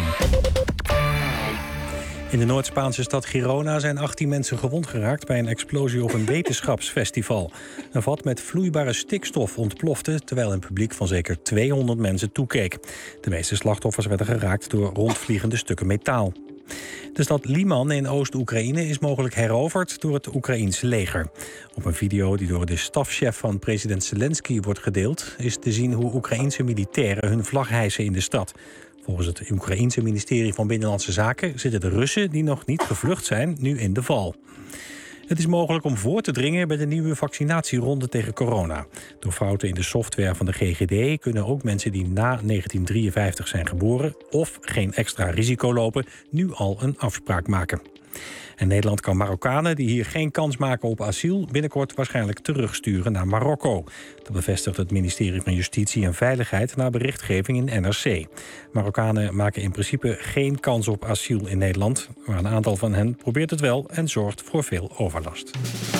In de Noord-Spaanse stad Girona zijn achttien mensen gewond geraakt bij een explosie op een wetenschapsfestival. Een vat met vloeibare stikstof ontplofte terwijl een publiek van zeker tweehonderd mensen toekeek. De meeste slachtoffers werden geraakt door rondvliegende stukken metaal. De stad Liman in Oost-Oekraïne is mogelijk heroverd door het Oekraïense leger. Op een video die door de stafchef van president Zelensky wordt gedeeld is te zien hoe Oekraïense militairen hun vlag hijsen in de stad. Volgens het Oekraïense ministerie van Binnenlandse Zaken zitten de Russen die nog niet gevlucht zijn nu in de val. Het is mogelijk om voor te dringen bij de nieuwe vaccinatieronde tegen corona. Door fouten in de software van de G G D kunnen ook mensen die na negentien drieënvijftig zijn geboren of geen extra risico lopen, nu al een afspraak maken. En Nederland kan Marokkanen die hier geen kans maken op asiel binnenkort waarschijnlijk terugsturen naar Marokko. Dat bevestigt het ministerie van Justitie en Veiligheid na berichtgeving in N R C. Marokkanen maken in principe geen kans op asiel in Nederland, maar een aantal van hen probeert het wel en zorgt voor veel overlast.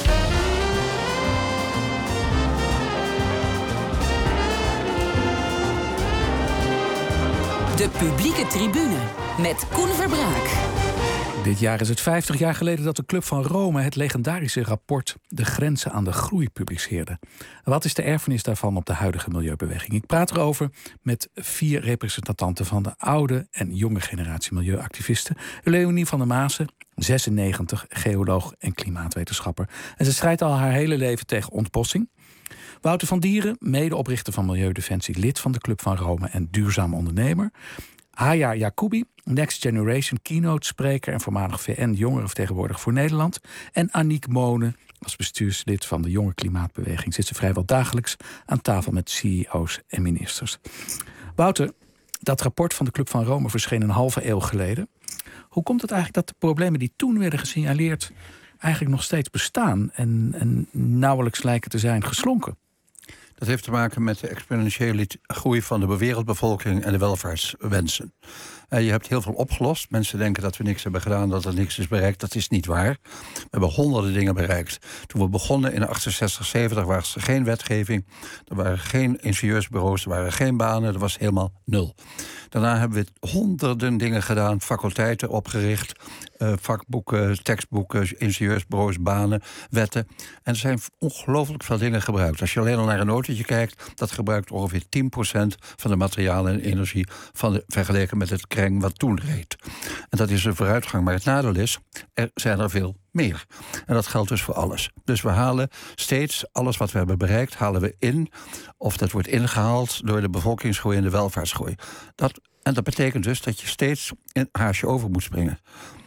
De publieke tribune met Koen Verbraak. Dit jaar is het vijftig jaar geleden dat de Club van Rome het legendarische rapport De Grenzen aan de Groei publiceerde. Wat is de erfenis daarvan op de huidige milieubeweging? Ik praat erover met vier representanten van de oude en jonge generatie milieuactivisten. Leonie van der Maassen, zesennegentig, geoloog en klimaatwetenschapper. En ze strijdt al haar hele leven tegen ontbossing. Wouter van Dieren, medeoprichter van Milieudefensie, lid van de Club van Rome en duurzaam ondernemer. Haya Yacoubi, Next Generation keynote-spreker en voormalig V N-jongerenvertegenwoordiger voor Nederland. En Aniek Monen, als bestuurslid van de Jonge Klimaatbeweging, zit ze vrijwel dagelijks aan tafel met C E O's en ministers. Wouter, dat rapport van de Club van Rome verscheen een halve eeuw geleden. Hoe komt het eigenlijk dat de problemen die toen werden gesignaleerd eigenlijk nog steeds bestaan en, en nauwelijks lijken te zijn geslonken? Dat heeft te maken met de exponentiële groei van de wereldbevolking en de welvaartswensen. Uh, je hebt heel veel opgelost. Mensen denken dat we niks hebben gedaan, dat er niks is bereikt. Dat is niet waar. We hebben honderden dingen bereikt. Toen we begonnen in achtenzestig, zeventig was er geen wetgeving. Er waren geen ingenieursbureaus, er waren geen banen. Er was helemaal nul. Daarna hebben we honderden dingen gedaan, faculteiten opgericht. uh, vakboeken, tekstboeken, ingenieursbureaus, banen, wetten. En er zijn ongelooflijk veel dingen gebruikt. Als je alleen al naar een autootje kijkt, dat gebruikt ongeveer tien procent van de materialen en energie van de, vergeleken met het kreng wat toen reed. En dat is een vooruitgang. Maar het nadeel is, er zijn er veel meer. En dat geldt dus voor alles. Dus we halen steeds alles wat we hebben bereikt, halen we in. Of dat wordt ingehaald door de bevolkingsgroei en de welvaartsgroei. Dat, en dat betekent dus dat je steeds een haasje over moet springen.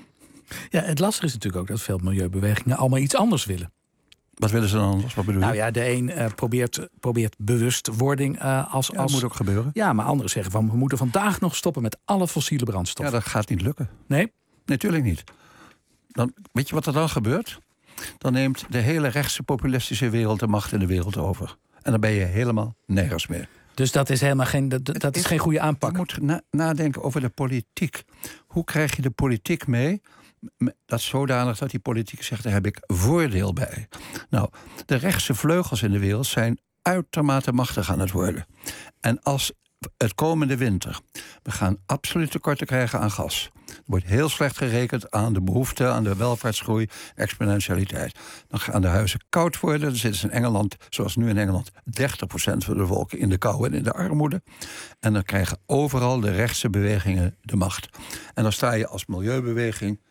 Ja, het lastige is natuurlijk ook dat veel milieubewegingen allemaal iets anders willen. Wat willen ze dan anders? Wat bedoel je? Nou ja, de een uh, probeert, probeert bewustwording uh, als... Ja, als... dat moet ook gebeuren. Ja, maar anderen zeggen van we moeten vandaag nog stoppen met alle fossiele brandstoffen. Ja, dat gaat niet lukken. Nee? Natuurlijk niet. Dan, weet je wat er dan gebeurt? Dan neemt de hele rechtse populistische wereld de macht in de wereld over. En dan ben je helemaal nergens meer. Dus dat is helemaal geen, dat, dat is geen goede aanpak. Je moet na, nadenken over de politiek. Hoe krijg je de politiek mee? Dat is zodanig dat die politiek zegt, daar heb ik voordeel bij. Nou, de rechtse vleugels in de wereld zijn uitermate machtig aan het worden. En als het komende winter, we gaan absoluut tekorten krijgen aan gas. Er wordt heel slecht gerekend aan de behoefte, aan de welvaartsgroei, exponentialiteit. Dan gaan de huizen koud worden. Dan zitten ze in Engeland, zoals nu in Engeland, dertig procent van de bevolking in de kou en in de armoede. En dan krijgen overal de rechtse bewegingen de macht. En dan sta je als milieubeweging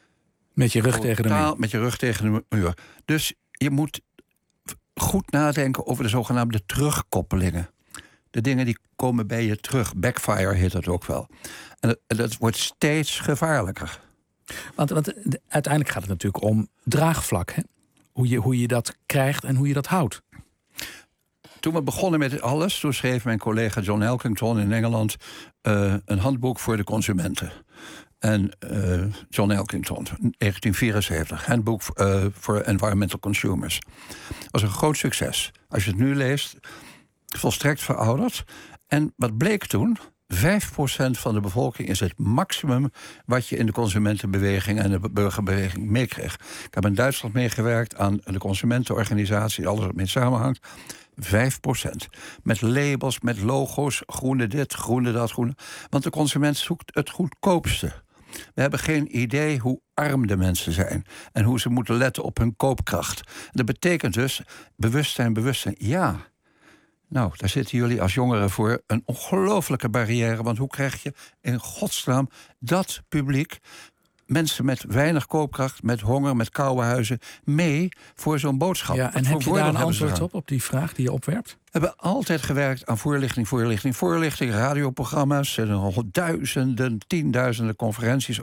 met je rug tegen de muur. Met je rug tegen de muur. Dus je moet goed nadenken over de zogenaamde terugkoppelingen. De dingen die komen bij je terug. Backfire heet dat ook wel. En dat, dat wordt steeds gevaarlijker. Want, want uiteindelijk gaat het natuurlijk om draagvlak. Hè? Hoe, je, hoe je dat krijgt en hoe je dat houdt. Toen we begonnen met alles, toen schreef mijn collega John Elkington in Engeland uh, een handboek voor de consumenten. En uh, John Elkington, negentien vierenzeventig, Handbook uh, for Environmental Consumers. Dat was een groot succes. Als je het nu leest, volstrekt verouderd. En wat bleek toen? vijf procent van de bevolking is het maximum wat je in de consumentenbeweging en de burgerbeweging meekreeg. Ik heb in Duitsland meegewerkt aan de consumentenorganisatie, alles wat mee samenhangt. vijf procent. Met labels, met logo's, groene dit, groene dat, groene. Want de consument zoekt het goedkoopste. We hebben geen idee hoe arm de mensen zijn en hoe ze moeten letten op hun koopkracht. Dat betekent dus bewustzijn, bewustzijn. Ja. Nou, daar zitten jullie als jongeren voor een ongelofelijke barrière. Want hoe krijg je in godsnaam dat publiek, mensen met weinig koopkracht, met honger, met koude huizen, mee voor zo'n boodschap? Ja, en heb je daar een antwoord op, op die vraag die je opwerpt? We hebben altijd gewerkt aan voorlichting, voorlichting, voorlichting, radioprogramma's, duizenden, tienduizenden conferenties.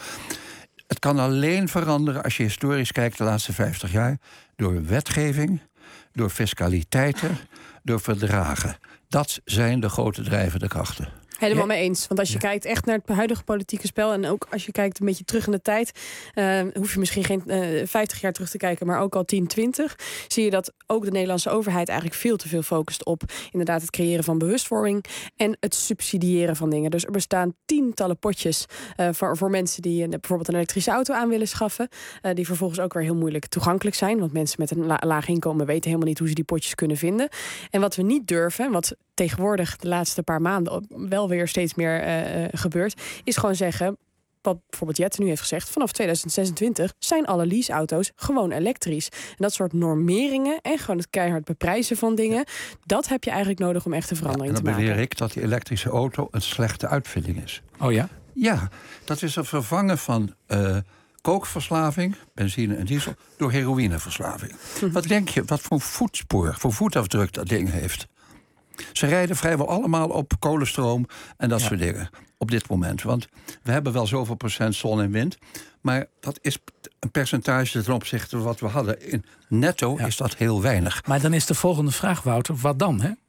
Het kan alleen veranderen als je historisch kijkt de laatste vijftig jaar door wetgeving, door fiscaliteiten, door verdragen. Dat zijn de grote drijvende krachten. Helemaal mee eens. Want als je ja. kijkt echt naar het huidige politieke spel, en ook als je kijkt een beetje terug in de tijd, uh, hoef je misschien geen uh, vijftig jaar terug te kijken, maar ook al tien, twintig, zie je dat ook de Nederlandse overheid eigenlijk veel te veel focust op inderdaad het creëren van bewustwording en het subsidiëren van dingen. Dus er bestaan tientallen potjes uh, voor, voor mensen die uh, bijvoorbeeld een elektrische auto aan willen schaffen, uh, die vervolgens ook weer heel moeilijk toegankelijk zijn, want mensen met een la- laag inkomen weten helemaal niet hoe ze die potjes kunnen vinden. En wat we niet durven, wat tegenwoordig de laatste paar maanden wel weer steeds meer uh, gebeurt, is gewoon zeggen, wat bijvoorbeeld Jette nu heeft gezegd, vanaf tweeduizend zesentwintig zijn alle leaseauto's gewoon elektrisch. En dat soort normeringen en gewoon het keihard beprijzen van dingen, dat heb je eigenlijk nodig om echt een verandering ja, te maken. Dan beweer ik dat die elektrische auto een slechte uitvinding is. Oh ja? Ja, dat is een vervangen van uh, kookverslaving, benzine en diesel, door heroïneverslaving. Hm. Wat denk je, wat voor voetspoor, voor voetafdruk dat ding heeft? Ze rijden vrijwel allemaal op kolenstroom en dat ja. soort dingen op dit moment. Want we hebben wel zoveel procent zon en wind, maar dat is een percentage ten opzichte van wat we hadden. In netto ja. is dat heel weinig. Maar dan is de volgende vraag, Wouter, wat dan, hè?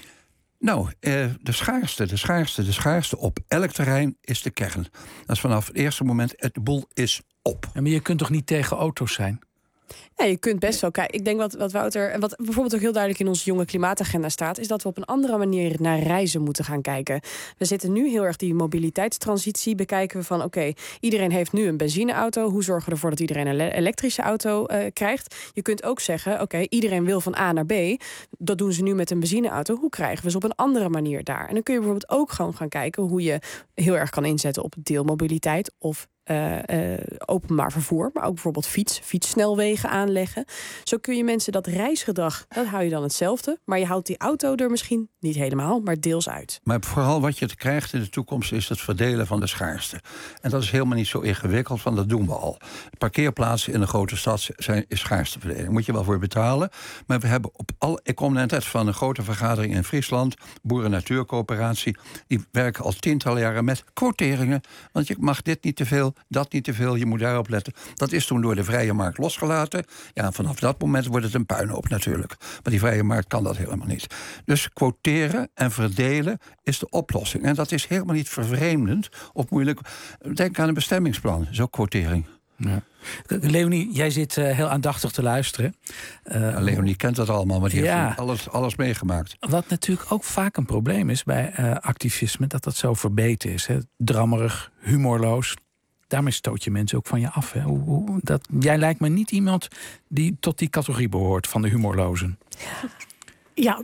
Nou, eh, de schaarste, de schaarste, de schaarste op elk terrein is de kern. Dat is vanaf het eerste moment, het boel is op. Ja, maar je kunt toch niet tegen auto's zijn? Ja, je kunt best wel kijken. Ik denk wat, wat Wouter, en wat bijvoorbeeld ook heel duidelijk in onze jonge klimaatagenda staat, is dat we op een andere manier naar reizen moeten gaan kijken. We zitten nu heel erg die mobiliteitstransitie. Bekijken we van oké, okay, iedereen heeft nu een benzineauto. Hoe zorgen we ervoor dat iedereen een elektrische auto uh, krijgt? Je kunt ook zeggen, oké, okay, iedereen wil van A naar B. Dat doen ze nu met een benzineauto. Hoe krijgen we ze op een andere manier daar? En dan kun je bijvoorbeeld ook gewoon gaan kijken hoe je heel erg kan inzetten op deelmobiliteit of uh, uh, openbaar vervoer, maar ook bijvoorbeeld fiets, fietssnelwegen aanleggen. Zo kun je mensen dat reisgedrag, dat hou je dan hetzelfde, maar je houdt die auto er misschien niet helemaal, maar deels uit. Maar vooral wat je krijgt in de toekomst is het verdelen van de schaarste. En dat is helemaal niet zo ingewikkeld, want dat doen we al. Parkeerplaatsen in een grote stad zijn is schaarsteverdeling. Moet je wel voor betalen. Maar we hebben op al. Ik kom net van een grote vergadering in Friesland, Boeren-Natuurcoöperatie. Die werken al tientallen jaren met quoteringen. Want je mag dit niet te veel, dat niet te veel, je moet daarop letten. Dat is toen door de vrije markt losgelaten. Ja, vanaf dat moment wordt het een puinhoop natuurlijk. Maar die vrije markt kan dat helemaal niet. Dus quoteren en verdelen is de oplossing. En dat is helemaal niet vervreemdend of moeilijk. Denk aan een bestemmingsplan, zo quotering. Ja. Leonie, jij zit uh, heel aandachtig te luisteren. Uh, ja, Leonie kent dat allemaal, maar die ja. heeft alles, alles meegemaakt. Wat natuurlijk ook vaak een probleem is bij uh, activisme, dat dat zo verbeten is. Hè? Drammerig, humorloos. Daarmee stoot je mensen ook van je af. Hè? Hoe, hoe, dat, jij lijkt me niet iemand die tot die categorie behoort van de humorlozen. Ja,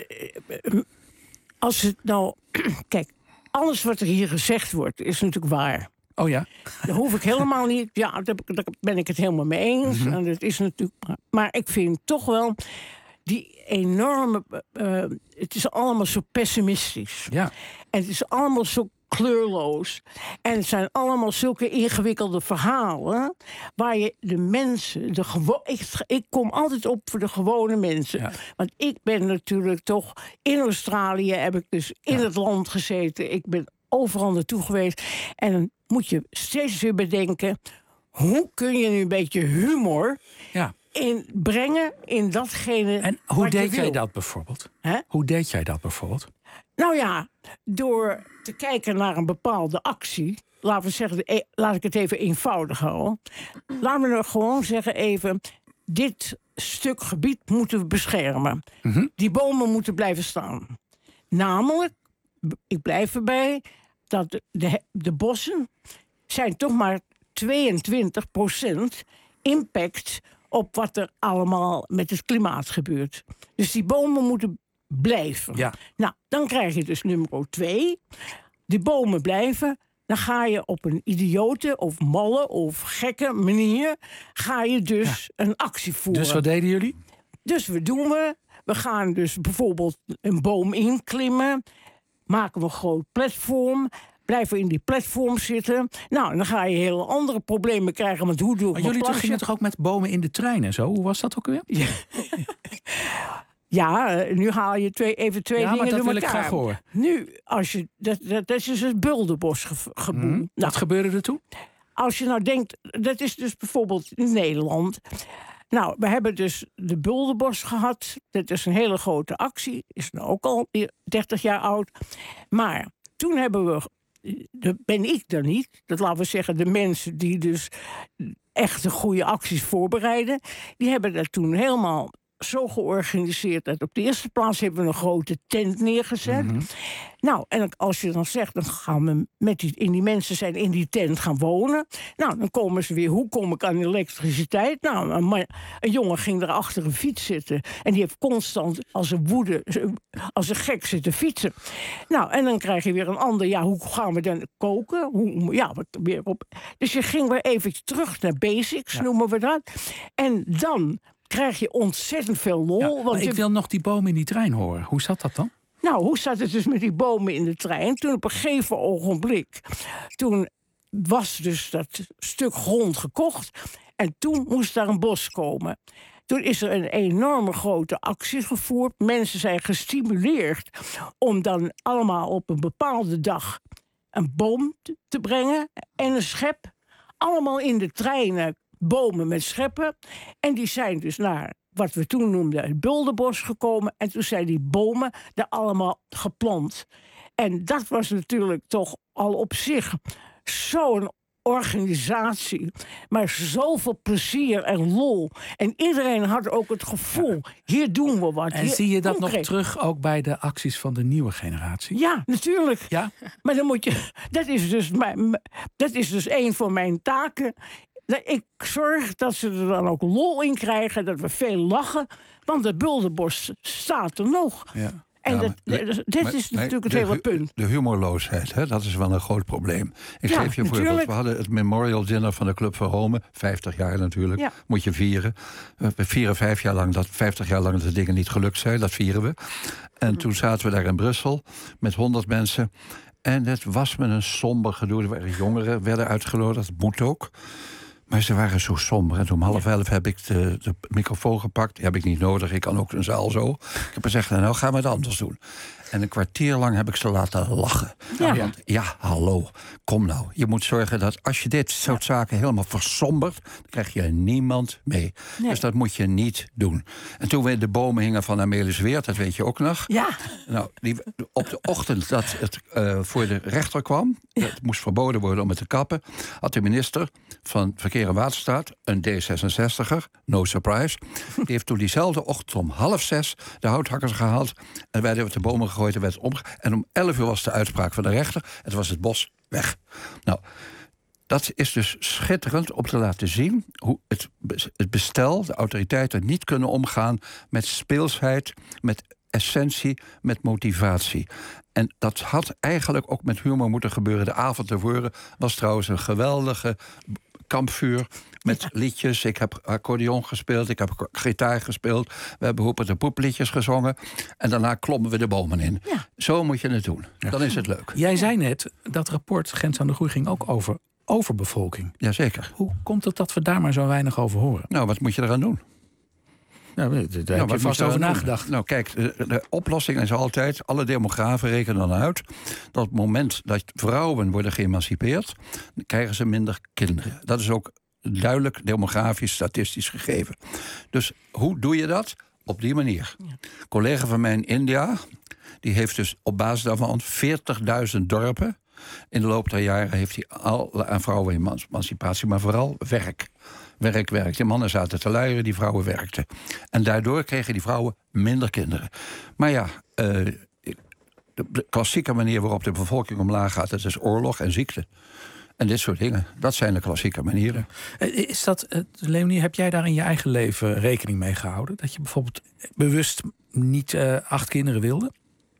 de, als het nou... Kijk, alles wat er hier gezegd wordt is natuurlijk waar. Oh ja? Daar hoef ik helemaal niet... Ja, daar ben ik het helemaal mee eens. Mm-hmm. En dat is natuurlijk, maar ik vind toch wel die enorme... Uh, het is allemaal zo pessimistisch. Ja. En het is allemaal zo kleurloos. En het zijn allemaal zulke ingewikkelde verhalen waar je de mensen... De gewo- ik, ik kom altijd op voor de gewone mensen. Ja. Want ik ben natuurlijk toch... In Australië heb ik dus in ja. het land gezeten. Ik ben overal naartoe geweest. En dan moet je steeds weer bedenken... hoe kun je nu een beetje humor... Ja. In brengen in datgene. En hoe deed jij dat bijvoorbeeld? Hè? Hoe deed jij dat bijvoorbeeld? Nou ja, door te kijken naar een bepaalde actie. Laten we zeggen, laat ik het even eenvoudig houden. Laten we nou gewoon zeggen even... dit stuk gebied moeten we beschermen. Mm-hmm. Die bomen moeten blijven staan. Namelijk, ik blijf erbij... dat de, de, de bossen zijn toch maar tweeëntwintig procent impact... op wat er allemaal met het klimaat gebeurt. Dus die bomen moeten blijven. Ja. Nou, dan krijg je dus nummer twee. Die bomen blijven. Dan ga je op een idiote of malle of gekke manier... ga je dus ja. een actie voeren. Dus wat deden jullie? Dus wat doen we? We gaan dus bijvoorbeeld een boom inklimmen. Maken we een groot platform... Blijven in die platform zitten. Nou, dan ga je hele andere problemen krijgen. Want hoe doe ik maar jullie toch gingen toch ook met bomen in de trein en zo? Hoe was dat ook weer? Ja, ja nu haal je twee, even twee ja, dingen door elkaar. Ja, maar dat wil ik graag horen. Nu, als je, dat, dat, dat is dus het Bulderbosgeboel. Mm, nou, wat gebeurde er toen? Als je nou denkt, dat is dus bijvoorbeeld in Nederland... Nou, we hebben dus de Bulderbos gehad. Dat is een hele grote actie. Is nou ook al dertig jaar oud. Maar toen hebben we... Dat ben ik dan niet. Dat laten we zeggen, de mensen die dus echt de goede acties voorbereiden... die hebben dat toen helemaal zo georganiseerd... dat op de eerste plaats hebben we een grote tent neergezet. Mm-hmm. Nou, en als je dan zegt, dan gaan we met die, in die mensen zijn in die tent gaan wonen. Nou, dan komen ze weer, hoe kom ik aan elektriciteit? Nou, een, een jongen ging er achter een fiets zitten... en die heeft constant als een woede, als een gek zitten fietsen. Nou, en dan krijg je weer een ander, ja, hoe gaan we dan koken? Hoe, ja, wat, weer op. Dus je ging weer even terug naar basics, ja. noemen we dat. En dan... krijg je ontzettend veel lol. Ja, want ik je... wil nog die bomen in die trein horen. Hoe zat dat dan? Nou, hoe zat het dus met die bomen in de trein? Toen op een gegeven ogenblik... toen was dus dat stuk grond gekocht... en toen moest daar een bos komen. Toen is er een enorme grote actie gevoerd. Mensen zijn gestimuleerd om dan allemaal op een bepaalde dag... een boom te brengen en een schep. Allemaal in de treinen. Bomen met scheppen. En die zijn dus naar wat we toen noemden het Bulderbos gekomen. En toen zijn die bomen daar allemaal geplant. En dat was natuurlijk toch al op zich zo'n organisatie. Maar zoveel plezier en lol. En iedereen had ook het gevoel, ja. hier doen we wat. En hier, zie je dat concreet. nog terug ook bij de acties van de nieuwe generatie? Ja, natuurlijk. Ja? Maar dan moet je... Dat is dus, mijn, dat is dus een van mijn taken... Ik zorg dat ze er dan ook lol in krijgen, dat we veel lachen. Want het Bulderbos staat er nog. Ja. En Ja, dat, maar- dat- dit maar- is nee, natuurlijk het de hele hu- punt. De humorloosheid, hè, dat is wel een groot probleem. Ik Ja, geef je een voorbeeld. natuurlijk. We hadden het Memorial Dinner van de Club van Rome. vijftig jaar natuurlijk. Ja. Moet je vieren. We vieren vijf jaar lang dat, vijftig jaar lang dat de dingen niet gelukt zijn. Dat vieren we. En toen zaten we daar in Brussel met honderd mensen. En het was met een somber gedoe. Er waren jongeren, werden uitgenodigd. Dat moet ook. Maar ze waren zo somber. En om half elf heb ik de, de microfoon gepakt. Die heb ik niet nodig. Ik kan ook een zaal zo. Ik heb gezegd, nou gaan we het anders doen. En een kwartier lang heb ik ze laten lachen. Ja. Want ja, hallo, kom nou. Je moet zorgen dat als je dit soort zaken helemaal versombert, dan krijg je niemand mee. Nee. Dus dat moet je niet doen. En toen we in de bomen hingen van Amelis Weert, dat weet je ook nog. Ja. Nou, die, op de ochtend dat het uh, voor de rechter kwam, het moest verboden worden om het te kappen, had de minister van Verkeer en Waterstaat, een D zesenzestiger, no surprise, die heeft toen diezelfde ochtend om half zes de houthakkers gehaald en wij hebben de bomen gegooid en werd omge... En om elf uur was de uitspraak van de rechter en toen was het bos weg. Nou, dat is dus schitterend om te laten zien hoe het, het bestel, de autoriteiten niet kunnen omgaan met speelsheid, met essentie, met motivatie. En dat had eigenlijk ook met humor moeten gebeuren. De avond ervoor was trouwens een geweldige kampvuur met liedjes. Ik heb accordeon gespeeld, ik heb gitaar gespeeld. We hebben Hoepert de Poepliedjes gezongen. En daarna klommen we de bomen in. Ja. Zo moet je het doen. Ja. Dan is het leuk. Jij zei net, dat rapport Grens aan de Groei ging ook over overbevolking. Jazeker. Hoe komt het dat we daar maar zo weinig over horen? Nou, wat moet je eraan doen? Nou, daar heb nou, je vast over nagedacht. Doen? Nou, kijk, de, de oplossing is altijd, alle demografen rekenen dan uit, dat op het moment dat vrouwen worden geëmancipeerd, dan krijgen ze minder kinderen. Dat is ook duidelijk demografisch, statistisch gegeven. Dus hoe doe je dat? Op die manier. Ja. Een collega van mij in India, die heeft dus op basis daarvan veertigduizend dorpen. In de loop der jaren heeft hij al aan vrouwen-emancipatie, maar vooral werk. Werk, werk. Die mannen zaten te luieren, die vrouwen werkten. En daardoor kregen die vrouwen minder kinderen. Maar ja, uh, de klassieke manier waarop de bevolking omlaag gaat, dat is oorlog en ziekte. En dit soort dingen, dat zijn de klassieke manieren. Is dat, uh, Leonie, heb jij daar in je eigen leven rekening mee gehouden? Dat je bijvoorbeeld bewust niet uh, acht kinderen wilde?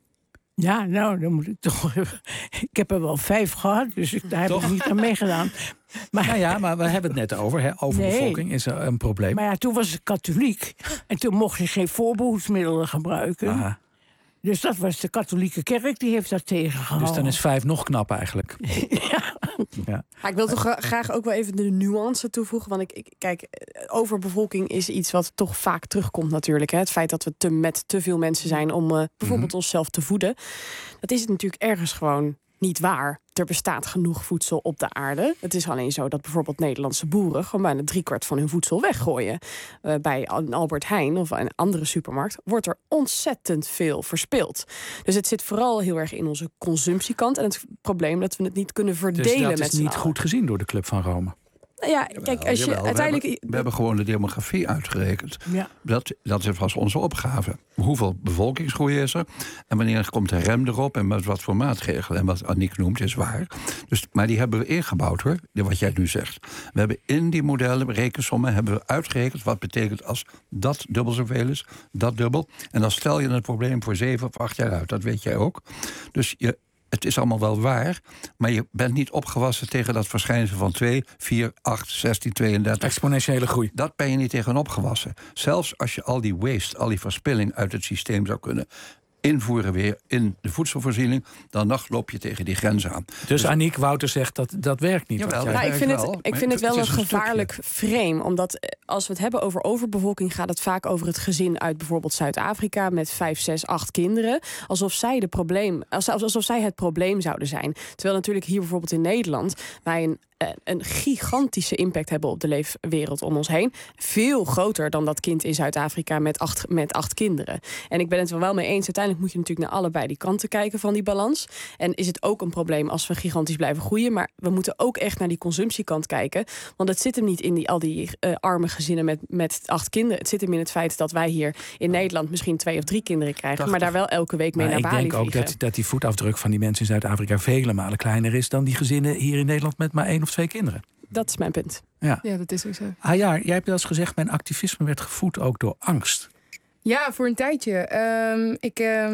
Ja, nou, dan moet ik toch... Ik heb er wel vijf gehad, dus ik, daar heb toch? ik niet aan meegedaan. Maar, nou ja, maar we hebben het net over. Hè? Overbevolking nee. is een, een probleem. Maar ja, toen was ik katholiek. En toen mocht je geen voorbehoedsmiddelen gebruiken. Aha. Dus dat was de katholieke kerk, die heeft dat tegengehouden. Dus dan is vijf nog knap eigenlijk. ja. Ja. Ja, ik wil toch graag ook wel even de nuance toevoegen. Want ik, ik, kijk, overbevolking is iets wat toch vaak terugkomt natuurlijk. Hè. Het feit dat we te, met te veel mensen zijn om uh, bijvoorbeeld mm-hmm. onszelf te voeden. Dat is het natuurlijk ergens gewoon niet waar. Er bestaat genoeg voedsel op de aarde. Het is alleen zo dat bijvoorbeeld Nederlandse boeren gewoon bijna driekwart van hun voedsel weggooien. Uh, bij een Albert Heijn of een andere supermarkt wordt er ontzettend veel verspild. Dus het zit vooral heel erg in onze consumptiekant. En het probleem dat we het niet kunnen verdelen. Dus dat met is niet goed gezien door de Club van Rome. Nou ja, kijk, als je jawel, uiteindelijk... We hebben, we hebben gewoon de demografie uitgerekend. Ja. Dat, dat was onze opgave. Hoeveel bevolkingsgroei is er? En wanneer komt de rem erop? En met wat voor maatregelen? En wat Aniek noemt is waar. Dus, maar die hebben we ingebouwd, hoor. Wat jij nu zegt. We hebben in die modellen, rekensommen, hebben we uitgerekend wat betekent als dat dubbel zoveel is, dat dubbel. En dan stel je het probleem voor zeven of acht jaar uit. Dat weet jij ook. Dus je... Het is allemaal wel waar, maar je bent niet opgewassen tegen dat verschijnsel van twee, vier, acht, zestien, tweeëndertig. Exponentiële groei. Dat ben je niet tegen opgewassen. Zelfs als je al die waste, al die verspilling uit het systeem zou kunnen invoeren weer in de voedselvoorziening, dan nog loop je tegen die grenzen aan. Dus, dus Aniek Wouter zegt dat dat werkt niet. Jawel, nou, ik vind het, ik vind het wel een, een gevaarlijk frame. Omdat als we het hebben over overbevolking, gaat het vaak over het gezin uit bijvoorbeeld Zuid-Afrika met vijf, zes, acht kinderen. Alsof zij, de probleem, alsof zij het probleem zouden zijn. Terwijl natuurlijk hier bijvoorbeeld in Nederland wij een een gigantische impact hebben op de leefwereld om ons heen. Veel groter dan dat kind in Zuid-Afrika met acht, met acht kinderen. En ik ben het er wel mee eens. Uiteindelijk moet je natuurlijk naar allebei die kanten kijken van die balans. En is het ook een probleem als we gigantisch blijven groeien. Maar we moeten ook echt naar die consumptiekant kijken. Want het zit hem niet in die, al die uh, arme gezinnen met, met acht kinderen. Het zit hem in het feit dat wij hier in Nederland misschien twee of drie kinderen krijgen. Tachtig. Maar daar wel elke week mee maar naar Bali vliegen. Ik denk ook dat, dat die voetafdruk van die mensen in Zuid-Afrika vele malen kleiner is dan die gezinnen hier in Nederland met maar één of twee kinderen. Dat is mijn punt. Ja, ja dat is ook zo. Hajar, jij hebt wel eens gezegd, mijn activisme werd gevoed ook door angst. Ja, voor een tijdje. Um, ik, um,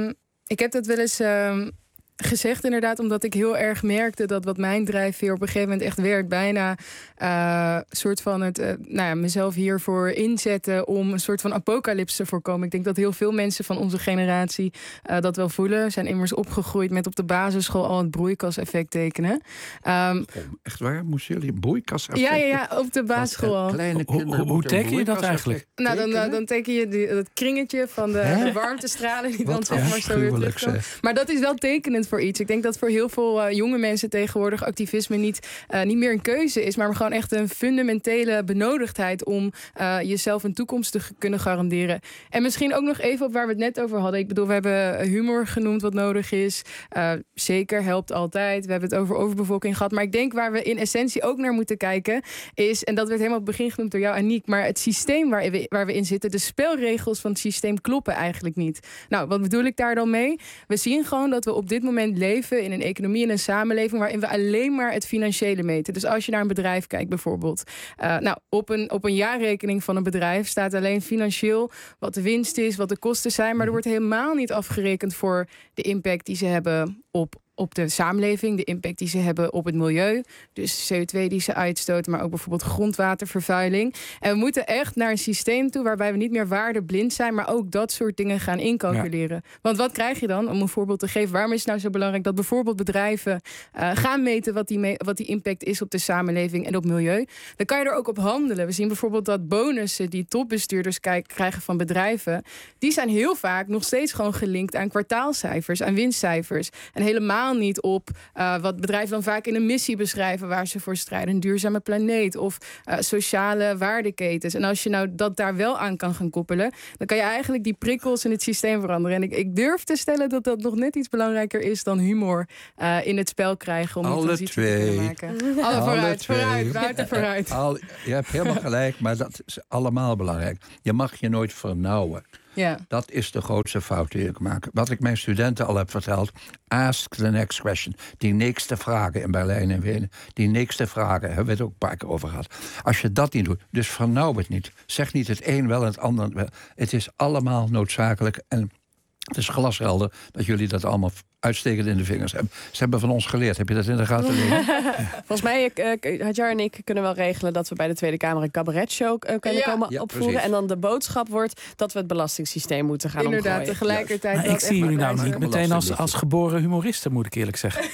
Ik heb dat wel eens uh, gezegd inderdaad, omdat ik heel erg merkte dat wat mijn drijfveer op een gegeven moment echt werd, bijna uh, soort van het, uh, nou ja, mezelf hiervoor inzetten om een soort van apocalypse te voorkomen. Ik denk dat heel veel mensen van onze generatie uh, dat wel voelen. Zijn immers opgegroeid met op de basisschool al het broeikaseffect tekenen. Um, Echt waar? Moesten jullie een broeikaseffect? Ja, ja, ja, op de basisschool al. Kleine kinderen hoe hoe teken je dat eigenlijk? Nou, dan, uh, dan teken je die, dat kringetje van de, de warmtestralen die dan zeg maar zo weer terugkomen. Maar dat is wel tekenend voor iets. Ik denk dat voor heel veel uh, jonge mensen tegenwoordig activisme niet, uh, niet meer een keuze is, maar gewoon echt een fundamentele benodigdheid om uh, jezelf een toekomst te g- kunnen garanderen. En misschien ook nog even op waar we het net over hadden. Ik bedoel, we hebben humor genoemd wat nodig is. Uh, zeker, helpt altijd. We hebben het over overbevolking gehad. Maar ik denk waar we in essentie ook naar moeten kijken is, en dat werd helemaal op het begin genoemd door jou, Aniek, maar het systeem waar we, waar we in zitten, de spelregels van het systeem kloppen eigenlijk niet. Nou, wat bedoel ik daar dan mee? We zien gewoon dat we op dit moment leven in een economie en een samenleving waarin we alleen maar het financiële meten. Dus als je naar een bedrijf kijkt bijvoorbeeld. Uh, nou, op een, op een jaarrekening van een bedrijf staat alleen financieel wat de winst is, wat de kosten zijn, maar er wordt helemaal niet afgerekend voor de impact die ze hebben op op de samenleving, de impact die ze hebben op het milieu, dus C O twee die ze uitstoten, maar ook bijvoorbeeld grondwatervervuiling. En we moeten echt naar een systeem toe waarbij we niet meer waardeblind zijn, maar ook dat soort dingen gaan incalculeren. Ja. Want wat krijg je dan? Om een voorbeeld te geven, waarom is het nou zo belangrijk dat bijvoorbeeld bedrijven uh, gaan meten wat die, me- wat die impact is op de samenleving en op milieu? Dan kan je er ook op handelen. We zien bijvoorbeeld dat bonussen die topbestuurders kijk, krijgen van bedrijven, die zijn heel vaak nog steeds gewoon gelinkt aan kwartaalcijfers, aan winstcijfers. En helemaal niet op uh, wat bedrijven dan vaak in een missie beschrijven waar ze voor strijden. Een duurzame planeet of uh, sociale waardeketens. En als je nou dat daar wel aan kan gaan koppelen, dan kan je eigenlijk die prikkels in het systeem veranderen. En ik, ik durf te stellen dat dat nog net iets belangrijker is dan humor uh, in het spel krijgen om die transitie te kunnen maken. Alle, Alle vooruit, twee. vooruit, buiten vooruit. Al, je hebt helemaal gelijk, maar dat is allemaal belangrijk. Je mag je nooit vernauwen. Ja. Dat is de grootste fout die ik maak. Wat ik mijn studenten al heb verteld. Ask the next question. Die nächste vragen in Berlijn en Wenen. Die nächste vragen, hebben we het ook een paar keer over gehad. Als je dat niet doet, dus vernauw het niet. Zeg niet het een wel en het ander wel. Het is allemaal noodzakelijk en het is glashelder dat jullie dat allemaal uitstekend in de vingers hebben. Ze hebben van ons geleerd. Heb je dat in de gaten liggen? Volgens mij, uh, Hadjar en ik kunnen wel regelen dat we bij de Tweede Kamer een cabaretshow uh, kunnen ja. komen ja, opvoeren. Precies. En dan de boodschap wordt dat we het belastingssysteem moeten gaan Inderdaad, omgooien. tegelijkertijd. Maar ik zie jullie nou niet meteen als, als geboren humoristen, moet ik eerlijk zeggen.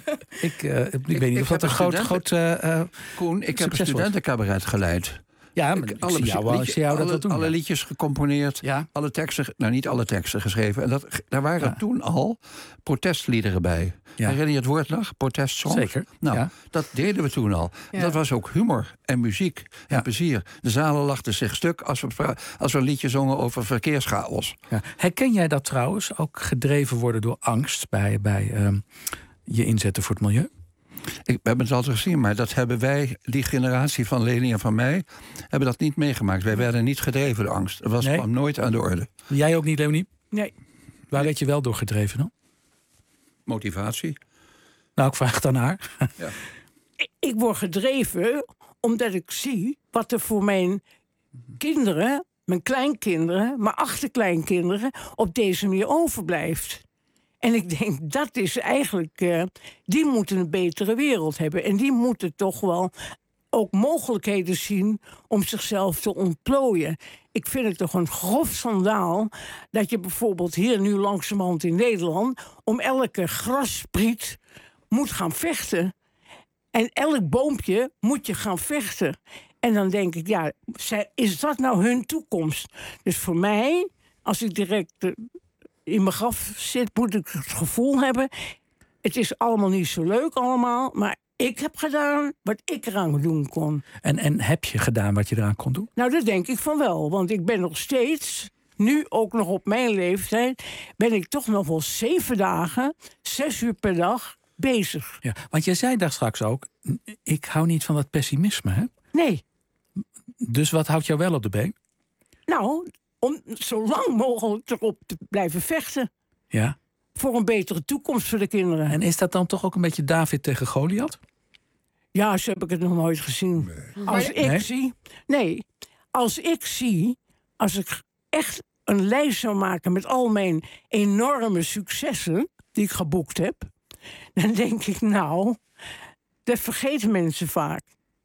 ik, uh, ik, ik weet niet of dat een groot... groot uh, Koen, ik heb een studentencabaret geleid. Ja, maar alle, ik zie jou, liedje, jou alle, dat doen, alle ja. liedjes gecomponeerd, ja. alle teksten, nou niet alle teksten geschreven. En dat, daar waren ja. toen al protestliederen bij. Ja. Herinner je het woord nog? Protestsongs? Zeker. Nou, ja. dat deden we toen al. Ja. Dat was ook humor en muziek ja. en plezier. De zalen lachten zich stuk als we, als we een liedje zongen over verkeerschaos. Ja. Herken jij dat trouwens? Ook gedreven worden door angst bij, bij um, je inzetten voor het milieu? Ik heb het altijd gezien, maar dat hebben wij, die generatie van Leni en van mij, hebben dat niet meegemaakt. Wij werden niet gedreven door angst. Dat was nee. kwam nooit aan de orde. Jij ook niet, Leonie? Nee. Waar werd je wel door gedreven dan? Motivatie. Nou, ik vraag dan haar. Ja. ik, ik word gedreven omdat ik zie wat er voor mijn kinderen, mijn kleinkinderen, mijn achterkleinkinderen op deze manier overblijft. En ik denk, dat is eigenlijk... Uh, die moeten een betere wereld hebben. En die moeten toch wel ook mogelijkheden zien om zichzelf te ontplooien. Ik vind het toch een grof schandaal dat je bijvoorbeeld hier nu langzamerhand in Nederland om elke grasspriet moet gaan vechten. En elk boompje moet je gaan vechten. En dan denk ik, ja, is dat nou hun toekomst? Dus voor mij, als ik direct... Uh, in mijn graf zit, moet ik het gevoel hebben... het is allemaal niet zo leuk allemaal... maar ik heb gedaan wat ik eraan doen kon. En, en heb je gedaan wat je eraan kon doen? Nou, dat denk ik van wel. Want ik ben nog steeds, nu ook nog op mijn leeftijd... ben ik toch nog wel zeven dagen, zes uur per dag bezig. Ja, want jij zei daar straks ook... ik hou niet van dat pessimisme, hè? Nee. Dus wat houdt jou wel op de been? Nou... om zo lang mogelijk erop te blijven vechten. Ja. Voor een betere toekomst voor de kinderen. En is dat dan toch ook een beetje David tegen Goliath? Ja, zo heb ik het nog nooit gezien. Nee. Als ik nee? zie... Nee, als ik zie... Als ik echt een lijst zou maken met al mijn enorme successen die ik geboekt heb, dan denk ik, nou, dat vergeten mensen vaak.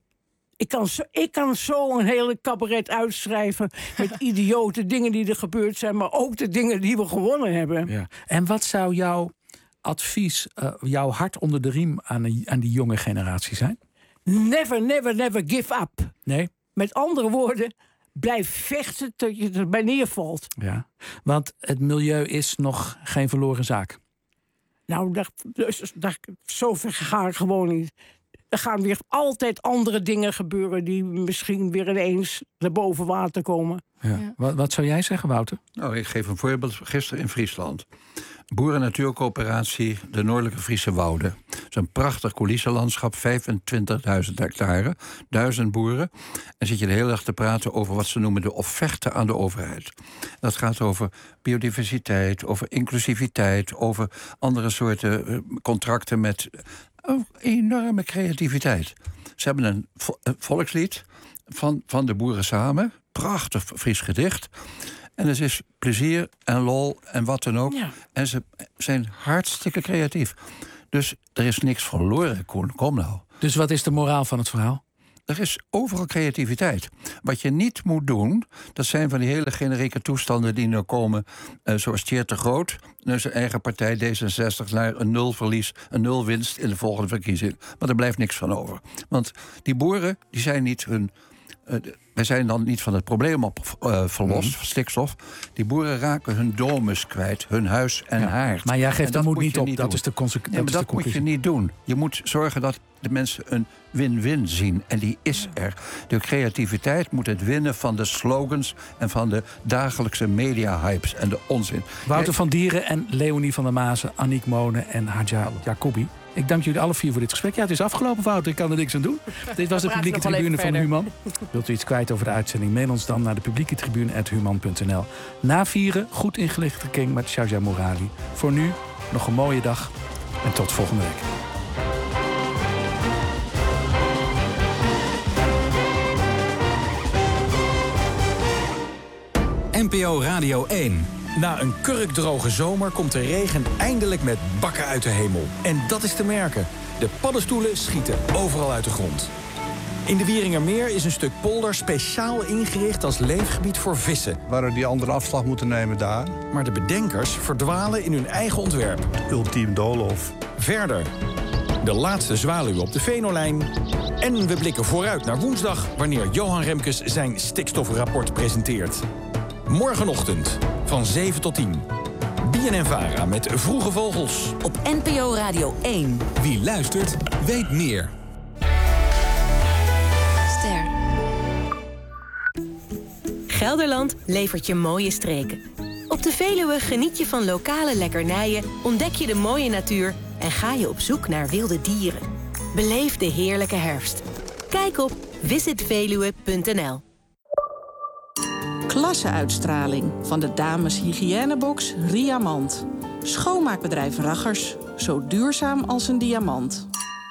Ik kan, zo, ik kan zo een hele cabaret uitschrijven met idiote dingen die er gebeurd zijn, maar ook de dingen die we gewonnen hebben. Ja. En wat zou jouw advies, uh, jouw hart onder de riem aan, de, aan die jonge generatie zijn? Never, never, never give up. Nee? Met andere woorden, blijf vechten tot je erbij neervalt. Ja, want het milieu is nog geen verloren zaak. Nou, dat, dat, zover ga ik gewoon niet. Er gaan weer altijd andere dingen gebeuren die misschien weer ineens naar boven water komen. Ja. Ja. Wat, wat zou jij zeggen, Wouter? Nou, ik geef een voorbeeld. Gisteren in Friesland. Boeren Natuurcoöperatie, de Noordelijke Friese Wouden. Het is een prachtig coulissenlandschap, vijfentwintigduizend hectare, duizend boeren. En zit je de hele dag te praten over wat ze noemen de offerte aan de overheid. Dat gaat over biodiversiteit, over inclusiviteit, over andere soorten contracten met oh, enorme creativiteit. Ze hebben een volkslied van, van de boeren samen, prachtig Fries gedicht. En het is plezier en lol en wat dan ook. Ja. En ze zijn hartstikke creatief. Dus er is niks verloren, Koen. Kom nou. Dus wat is de moraal van het verhaal? Er is overal creativiteit. Wat je niet moet doen, dat zijn van die hele generieke toestanden die nu komen, uh, zoals Tjeerd de Groot, naar zijn eigen partij D zesenzestig, naar een nul verlies, een nul winst in de volgende verkiezing. Maar er blijft niks van over. Want die boeren, die zijn niet hun. Uh, wij zijn dan niet van het probleem op uh, verlost, mm-hmm. stikstof. Die boeren raken hun domus kwijt, hun huis en ja, haard. Maar jij geeft dat moet niet op, niet dat doen. is de consequentie. Ja, maar dat moet je niet doen. Je moet zorgen dat de mensen een win-win zien. En die is er. De creativiteit moet het winnen van de slogans en van de dagelijkse media-hypes en de onzin. Wouter van Dieren en Leonie van der Maassen, Aniek Monen en Hadja Jacoubi. Ik dank jullie alle vier voor dit gesprek. Ja, het is afgelopen, Wouter. Ik kan er niks aan doen. Dit was de publieke tribune van Human. Wilt u iets kwijt over de uitzending? Mail ons dan naar de publieke tribune apenstaartje human punt n l. Na vieren, goed ingelichte King met Sharjah Morali. Voor nu, nog een mooie dag en tot volgende week. N P O Radio één. Na een kurkdroge zomer komt de regen eindelijk met bakken uit de hemel. En dat is te merken. De paddenstoelen schieten overal uit de grond. In de Wieringermeer is een stuk polder speciaal ingericht als leefgebied voor vissen. We hadden die andere afslag moeten nemen daar. Maar de bedenkers verdwalen in hun eigen ontwerp. Ultiem doolhof. Verder. De laatste zwaluw op de Venolijn. En we blikken vooruit naar woensdag, wanneer Johan Remkes zijn stikstofrapport presenteert. Morgenochtend van zeven tot tien. B N N Vara met Vroege Vogels. Op N P O Radio één. Wie luistert, weet meer. Ster. Gelderland levert je mooie streken. Op de Veluwe geniet je van lokale lekkernijen, ontdek je de mooie natuur en ga je op zoek naar wilde dieren. Beleef de heerlijke herfst. Kijk op visit veluwe punt n l. Klasseuitstraling van de dames hygiënebox Riamant. Schoonmaakbedrijf Raggers, zo duurzaam als een diamant.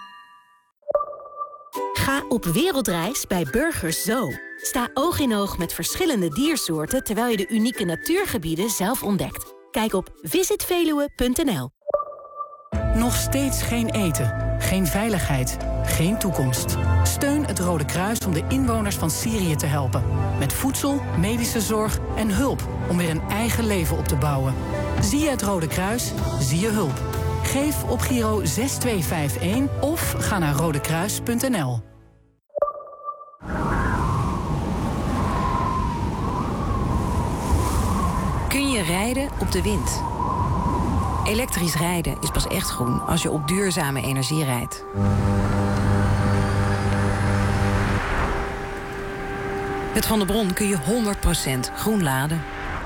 Ga op wereldreis bij Burgers Zoo. Sta oog in oog met verschillende diersoorten terwijl je de unieke natuurgebieden zelf ontdekt. Kijk op visit veluwe punt n l. Nog steeds geen eten, geen veiligheid, geen toekomst. Steun het Rode Kruis om de inwoners van Syrië te helpen. Met voedsel, medische zorg en hulp om weer een eigen leven op te bouwen. Zie je het Rode Kruis, zie je hulp. Geef op Giro zes twee vijf een of ga naar rodekruis punt n l. Kun je rijden op de wind? Elektrisch rijden is pas echt groen als je op duurzame energie rijdt. Met Van der Bron kun je honderd procent groen laden.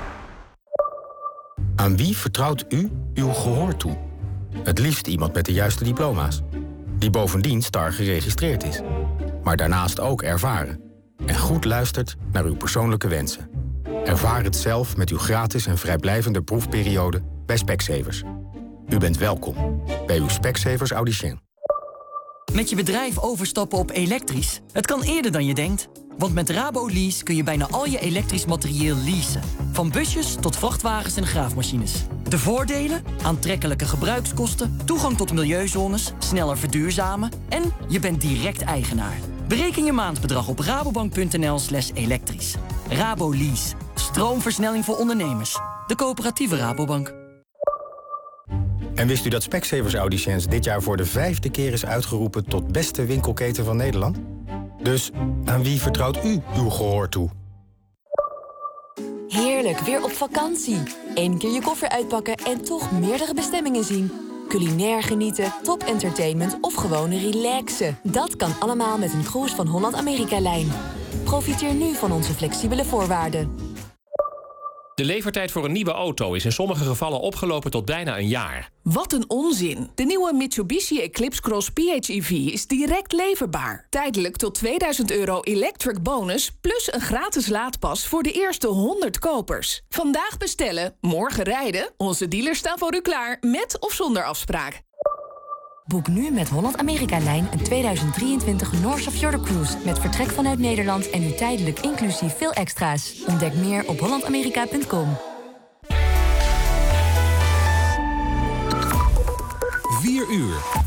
Aan wie vertrouwt u uw gehoor toe? Het liefst iemand met de juiste diploma's. Die bovendien STAR geregistreerd is. Maar daarnaast ook ervaren. En goed luistert naar uw persoonlijke wensen. Ervaar het zelf met uw gratis en vrijblijvende proefperiode bij Specsavers. U bent welkom bij uw Specsavers Audicien. Met je bedrijf overstappen op elektrisch? Het kan eerder dan je denkt. Want met RaboLease kun je bijna al je elektrisch materieel leasen. Van busjes tot vrachtwagens en graafmachines. De voordelen? Aantrekkelijke gebruikskosten, toegang tot milieuzones, sneller verduurzamen en je bent direct eigenaar. Bereken je maandbedrag op rabobank.nl slash elektrisch. RaboLease. Stroomversnelling voor ondernemers. De coöperatieve Rabobank. En wist u dat Specsavers Auditions dit jaar voor de vijfde keer is uitgeroepen tot beste winkelketen van Nederland? Dus aan wie vertrouwt u uw gehoor toe? Heerlijk, weer op vakantie. Eén keer je koffer uitpakken en toch meerdere bestemmingen zien. Culinair genieten, top entertainment of gewoon relaxen. Dat kan allemaal met een cruise van Holland-Amerika-lijn. Profiteer nu van onze flexibele voorwaarden. De levertijd voor een nieuwe auto is in sommige gevallen opgelopen tot bijna een jaar. Wat een onzin. De nieuwe Mitsubishi Eclipse Cross P H E V is direct leverbaar. Tijdelijk tot tweeduizend euro electric bonus... plus een gratis laadpas voor de eerste honderd kopers. Vandaag bestellen, morgen rijden. Onze dealers staan voor u klaar, met of zonder afspraak. Boek nu met Holland-Amerika-lijn een tweeduizend drieëntwintig North of Fjord Cruise... met vertrek vanuit Nederland en nu tijdelijk inclusief veel extra's. Ontdek meer op holland amerika punt com. vier uur.